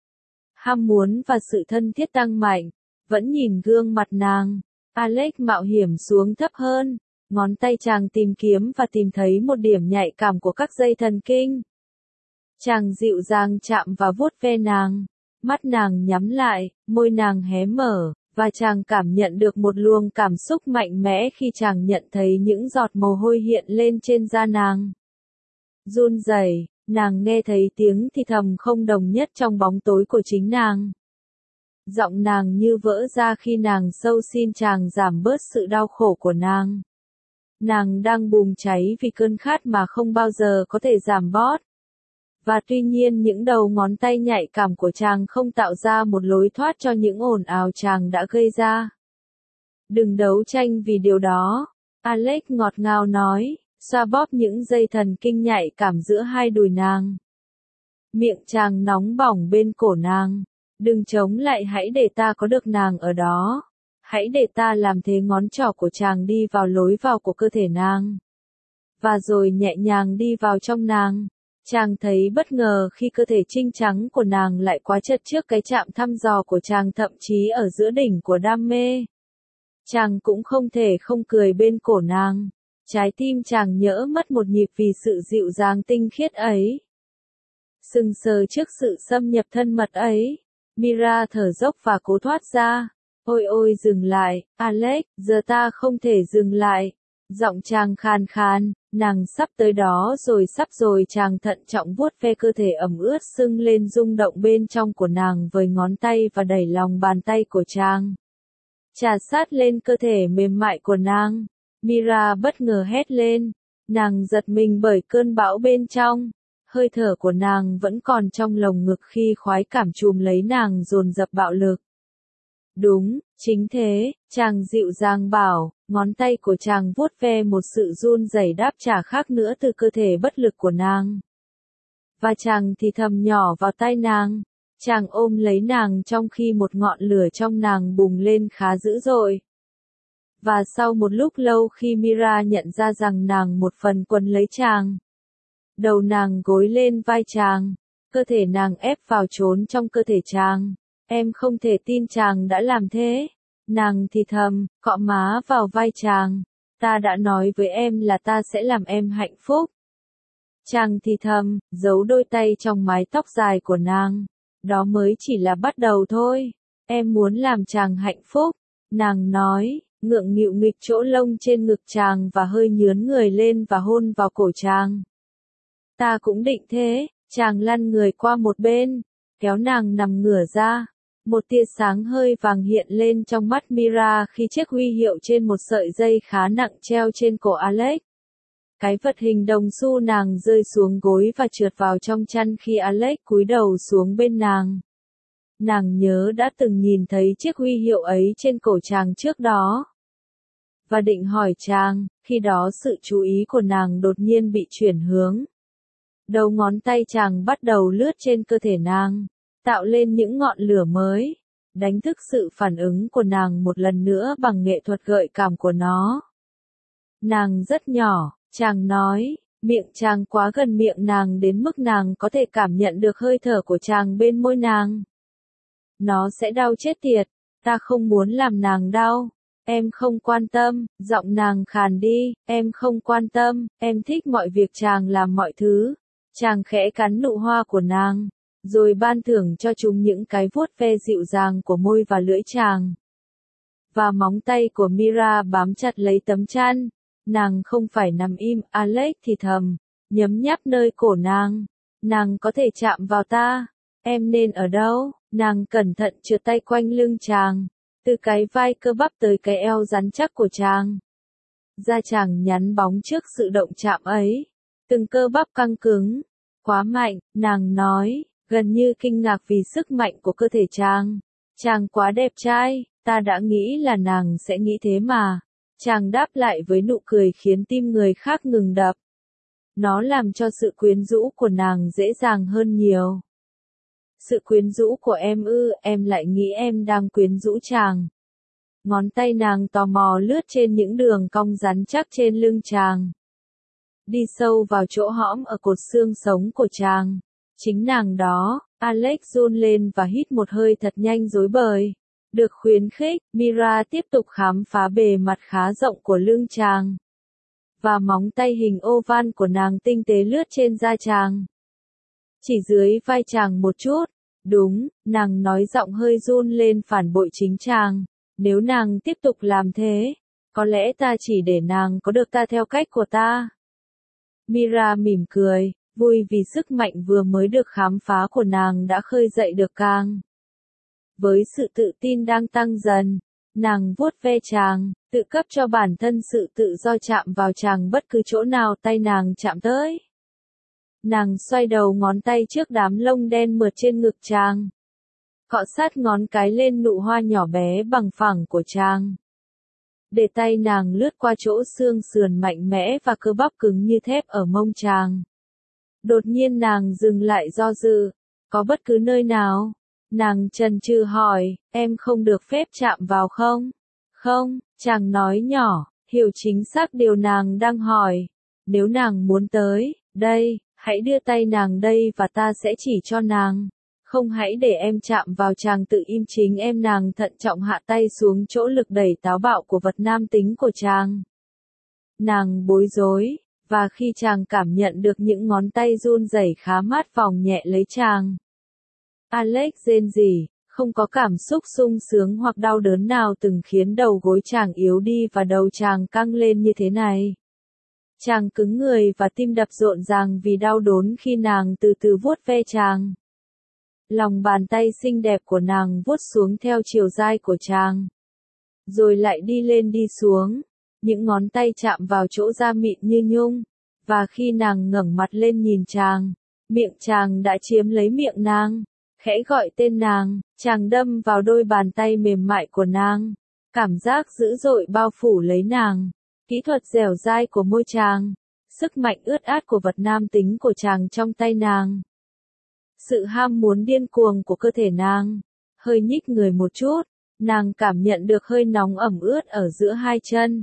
ham muốn và sự thân thiết tăng mạnh. Vẫn nhìn gương mặt nàng, Alex mạo hiểm xuống thấp hơn. Ngón tay chàng tìm kiếm và tìm thấy một điểm nhạy cảm của các dây thần kinh. Chàng dịu dàng chạm và vuốt ve nàng. Mắt nàng nhắm lại, môi nàng hé mở, và chàng cảm nhận được một luồng cảm xúc mạnh mẽ khi chàng nhận thấy những giọt mồ hôi hiện lên trên da nàng. Run rẩy, nàng nghe thấy tiếng thì thầm không đồng nhất trong bóng tối của chính nàng. Giọng nàng như vỡ ra khi nàng sâu xin chàng giảm bớt sự đau khổ của nàng. Nàng đang bùng cháy vì cơn khát mà không bao giờ có thể giảm bớt. Và tuy nhiên những đầu ngón tay nhạy cảm của chàng không tạo ra một lối thoát cho những ồn ào chàng đã gây ra. Đừng đấu tranh vì điều đó, Alex ngọt ngào nói, xoa bóp những dây thần kinh nhạy cảm giữa hai đùi nàng. Miệng chàng nóng bỏng bên cổ nàng. Đừng chống lại, hãy để ta có được nàng ở đó. Hãy để ta làm thế. Ngón trỏ của chàng đi vào lối vào của cơ thể nàng. Và rồi nhẹ nhàng đi vào trong nàng. Chàng thấy bất ngờ khi cơ thể trinh trắng của nàng lại quá chật trước cái chạm thăm dò của chàng, thậm chí ở giữa đỉnh của đam mê. Chàng cũng không thể không cười bên cổ nàng. Trái tim chàng nhỡ mất một nhịp vì sự dịu dàng tinh khiết ấy. Sừng sờ trước sự xâm nhập thân mật ấy. Mira thở dốc và cố thoát ra. Ôi ôi dừng lại, Alex, giờ ta không thể dừng lại. Giọng chàng khàn khàn, nàng sắp tới đó rồi, sắp rồi. Chàng thận trọng vuốt ve cơ thể ẩm ướt sưng lên, rung động bên trong của nàng với ngón tay và đẩy lòng bàn tay của chàng chà sát lên cơ thể mềm mại của nàng. Mira bất ngờ hét lên. Nàng giật mình bởi cơn bão bên trong. Hơi thở của nàng vẫn còn trong lồng ngực khi khoái cảm trùm lấy nàng dồn dập bạo lực. Đúng, chính thế, chàng dịu dàng bảo, ngón tay của chàng vuốt ve một sự run rẩy đáp trả khác nữa từ cơ thể bất lực của nàng. Và chàng thì thầm nhỏ vào tai nàng. Chàng ôm lấy nàng trong khi một ngọn lửa trong nàng bùng lên khá dữ dội. Và sau một lúc lâu khi Mira nhận ra rằng nàng một phần quấn lấy chàng. Đầu nàng gối lên vai chàng. Cơ thể nàng ép vào trốn trong cơ thể chàng. Em không thể tin chàng đã làm thế. Nàng thì thầm, cọ má vào vai chàng. Ta đã nói với em là ta sẽ làm em hạnh phúc. Chàng thì thầm, giấu đôi tay trong mái tóc dài của nàng. Đó mới chỉ là bắt đầu thôi. Em muốn làm chàng hạnh phúc. Nàng nói, ngượng nghịu nghịch chỗ lông trên ngực chàng và hơi nhướn người lên và hôn vào cổ chàng. Ta cũng định thế. Chàng lăn người qua một bên, kéo nàng nằm ngửa ra. Một tia sáng hơi vàng hiện lên trong mắt Mira khi chiếc huy hiệu trên một sợi dây khá nặng treo trên cổ Alex. Cái vật hình đồng xu nàng rơi xuống gối và trượt vào trong chăn khi Alex cúi đầu xuống bên nàng. Nàng nhớ đã từng nhìn thấy chiếc huy hiệu ấy trên cổ chàng trước đó. Và định hỏi chàng, khi đó sự chú ý của nàng đột nhiên bị chuyển hướng. Đầu ngón tay chàng bắt đầu lướt trên cơ thể nàng, tạo lên những ngọn lửa mới, đánh thức sự phản ứng của nàng một lần nữa bằng nghệ thuật gợi cảm của nó. Nàng rất nhỏ, chàng nói, miệng chàng quá gần miệng nàng đến mức nàng có thể cảm nhận được hơi thở của chàng bên môi nàng. Nó sẽ đau chết tiệt, ta không muốn làm nàng đau. Em không quan tâm, giọng nàng khàn đi, em không quan tâm, em thích mọi việc chàng làm mọi thứ. Chàng khẽ cắn nụ hoa của nàng, rồi ban thưởng cho chúng những cái vuốt ve dịu dàng của môi và lưỡi chàng. Và móng tay của Mira bám chặt lấy tấm chăn. Nàng không phải nằm im, Alex thì thầm, nhấm nháp nơi cổ nàng. Nàng có thể chạm vào ta. Em nên ở đâu? Nàng cẩn thận trượt tay quanh lưng chàng, từ cái vai cơ bắp tới cái eo rắn chắc của chàng. Da chàng nhắn bóng trước sự động chạm ấy, từng cơ bắp căng cứng, quá mạnh, nàng nói, gần như kinh ngạc vì sức mạnh của cơ thể chàng. Chàng quá đẹp trai, ta đã nghĩ là nàng sẽ nghĩ thế mà. Chàng đáp lại với nụ cười khiến tim người khác ngừng đập. Nó làm cho sự quyến rũ của nàng dễ dàng hơn nhiều. Sự quyến rũ của em ư, em lại nghĩ em đang quyến rũ chàng. Ngón tay nàng tò mò lướt trên những đường cong rắn chắc trên lưng chàng. Đi sâu vào chỗ hõm ở cột xương sống của chàng. Chính nàng đó, Alex run lên và hít một hơi thật nhanh rối bời. Được khuyến khích, Mira tiếp tục khám phá bề mặt khá rộng của lưng chàng. Và móng tay hình oval của nàng tinh tế lướt trên da chàng. Chỉ dưới vai chàng một chút. Đúng, nàng nói giọng hơi run lên phản bội chính chàng. Nếu nàng tiếp tục làm thế, có lẽ ta chỉ để nàng có được ta theo cách của ta. Mira mỉm cười, vui vì sức mạnh vừa mới được khám phá của nàng đã khơi dậy được càng. Với sự tự tin đang tăng dần, nàng vuốt ve chàng, tự cấp cho bản thân sự tự do chạm vào chàng bất cứ chỗ nào tay nàng chạm tới. Nàng xoay đầu ngón tay trước đám lông đen mượt trên ngực chàng. Cọ sát ngón cái lên nụ hoa nhỏ bé bằng phẳng của chàng. Để tay nàng lướt qua chỗ xương sườn mạnh mẽ và cơ bắp cứng như thép ở mông chàng. Đột nhiên nàng dừng lại do dự. Có bất cứ nơi nào? Nàng chần chừ hỏi, em không được phép chạm vào không? Không, chàng nói nhỏ, hiểu chính xác điều nàng đang hỏi. Nếu nàng muốn tới, đây, hãy đưa tay nàng đây và ta sẽ chỉ cho nàng. Không hãy để em chạm vào chàng tự im chính em nàng thận trọng hạ tay xuống chỗ lực đẩy táo bạo của vật nam tính của chàng. Nàng bối rối, và khi chàng cảm nhận được những ngón tay run rẩy khá mát vòng nhẹ lấy chàng. Alex rên rỉ, không có cảm xúc sung sướng hoặc đau đớn nào từng khiến đầu gối chàng yếu đi và đầu chàng căng lên như thế này. Chàng cứng người và tim đập rộn ràng vì đau đớn khi nàng từ từ vuốt ve chàng. Lòng bàn tay xinh đẹp của nàng vuốt xuống theo chiều dai của chàng. Rồi lại đi lên đi xuống. Những ngón tay chạm vào chỗ da mịn như nhung. Và khi nàng ngẩng mặt lên nhìn chàng, miệng chàng đã chiếm lấy miệng nàng. Khẽ gọi tên nàng, chàng đâm vào đôi bàn tay mềm mại của nàng. Cảm giác dữ dội bao phủ lấy nàng. Kỹ thuật dẻo dai của môi chàng. Sức mạnh ướt át của vật nam tính của chàng trong tay nàng. Sự ham muốn điên cuồng của cơ thể nàng. Hơi nhích người một chút, nàng cảm nhận được hơi nóng ẩm ướt ở giữa hai chân.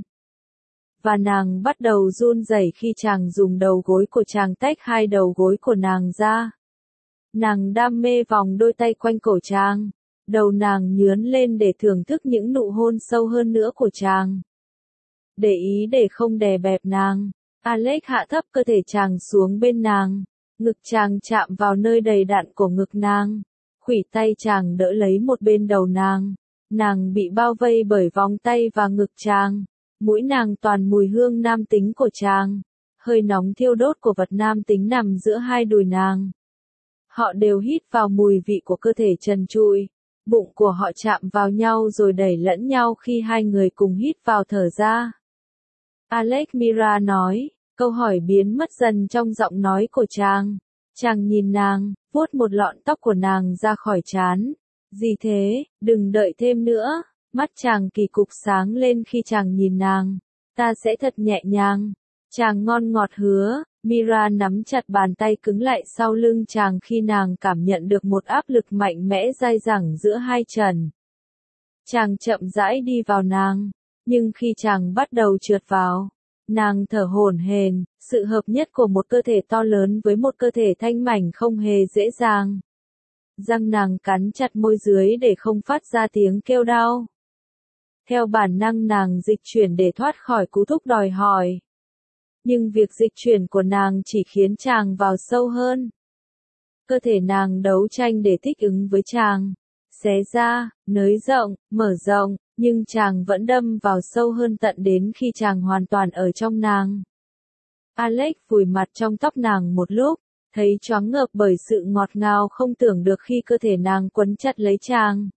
Và nàng bắt đầu run rẩy khi chàng dùng đầu gối của chàng tách hai đầu gối của nàng ra. Nàng đam mê vòng đôi tay quanh cổ chàng. Đầu nàng nhướn lên để thưởng thức những nụ hôn sâu hơn nữa của chàng. Để ý để không đè bẹp nàng, Alex hạ thấp cơ thể chàng xuống bên nàng. Ngực chàng chạm vào nơi đầy đặn của ngực nàng. Khuỷu tay chàng đỡ lấy một bên đầu nàng. Nàng bị bao vây bởi vòng tay và ngực chàng. Mũi nàng toàn mùi hương nam tính của chàng. Hơi nóng thiêu đốt của vật nam tính nằm giữa hai đùi nàng. Họ đều hít vào mùi vị của cơ thể trần trụi. Bụng của họ chạm vào nhau rồi đẩy lẫn nhau khi hai người cùng hít vào thở ra. Alex Mira nói, Câu hỏi biến mất dần trong giọng nói của chàng. Chàng nhìn nàng, vuốt một lọn tóc của nàng ra khỏi trán. Gì thế, đừng đợi thêm nữa. Mắt chàng kỳ cục sáng lên khi chàng nhìn nàng. Ta sẽ thật nhẹ nhàng. Chàng ngon ngọt hứa. Mira nắm chặt bàn tay cứng lại sau lưng chàng khi nàng cảm nhận được một áp lực mạnh mẽ dai dẳng giữa hai chân. Chàng chậm rãi đi vào nàng, nhưng khi chàng bắt đầu trượt vào, nàng thở hổn hển, sự hợp nhất của một cơ thể to lớn với một cơ thể thanh mảnh không hề dễ dàng. Răng nàng cắn chặt môi dưới để không phát ra tiếng kêu đau. Theo bản năng nàng dịch chuyển để thoát khỏi cú thúc đòi hỏi. Nhưng việc dịch chuyển của nàng chỉ khiến chàng vào sâu hơn. Cơ thể nàng đấu tranh để thích ứng với chàng. Xé ra, nới rộng, mở rộng, nhưng chàng vẫn đâm vào sâu hơn tận đến khi chàng hoàn toàn ở trong nàng. Alex vùi mặt trong tóc nàng một lúc, thấy choáng ngợp bởi sự ngọt ngào không tưởng được khi cơ thể nàng quấn chặt lấy chàng.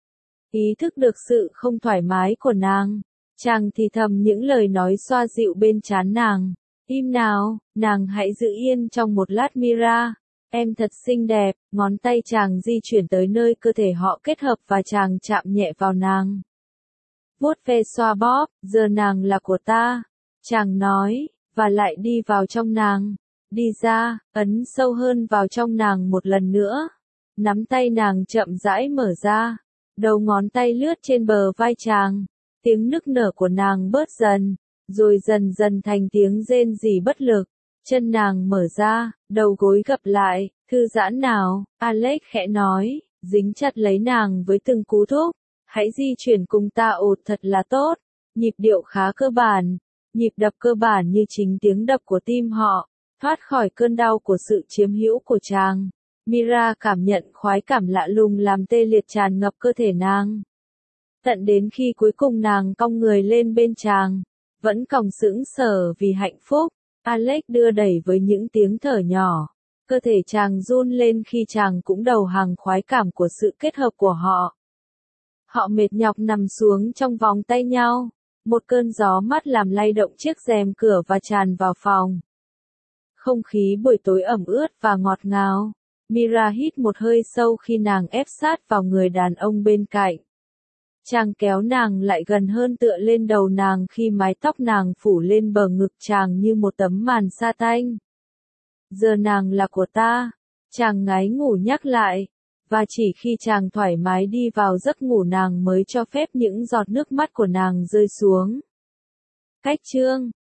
Ý thức được sự không thoải mái của nàng, chàng thì thầm những lời nói xoa dịu bên trán nàng. Im nào, nàng hãy giữ yên trong một lát Mira. Em thật xinh đẹp, ngón tay chàng di chuyển tới nơi cơ thể họ kết hợp và chàng chạm nhẹ vào nàng. Vuốt ve xoa bóp, giờ nàng là của ta. Chàng nói, và lại đi vào trong nàng. Đi ra, ấn sâu hơn vào trong nàng một lần nữa. Nắm tay nàng chậm rãi mở ra. Đầu ngón tay lướt trên bờ vai chàng. Tiếng nức nở của nàng bớt dần, rồi dần dần thành tiếng rên rỉ bất lực. Chân nàng mở ra, đầu gối gập lại, thư giãn nào, Alex khẽ nói, dính chặt lấy nàng với từng cú thúc. Hãy di chuyển cùng ta thật là tốt. Nhịp điệu khá cơ bản, nhịp đập cơ bản như chính tiếng đập của tim họ, thoát khỏi cơn đau của sự chiếm hữu của chàng. Mira cảm nhận khoái cảm lạ lùng làm tê liệt tràn ngập cơ thể nàng. Tận đến khi cuối cùng nàng cong người lên bên chàng, vẫn còng sững sờ vì hạnh phúc. Alex đưa đẩy với những tiếng thở nhỏ. Cơ thể chàng run lên khi chàng cũng đầu hàng khoái cảm của sự kết hợp của họ. Họ mệt nhọc nằm xuống trong vòng tay nhau. Một cơn gió mát làm lay động chiếc rèm cửa và tràn vào phòng. Không khí buổi tối ẩm ướt và ngọt ngào. Mira hít một hơi sâu khi nàng ép sát vào người đàn ông bên cạnh. Chàng kéo nàng lại gần hơn tựa lên đầu nàng khi mái tóc nàng phủ lên bờ ngực chàng như một tấm màn sa tanh. Giờ nàng là của ta, chàng ngái ngủ nhắc lại, và chỉ khi chàng thoải mái đi vào giấc ngủ nàng mới cho phép những giọt nước mắt của nàng rơi xuống. Cách chương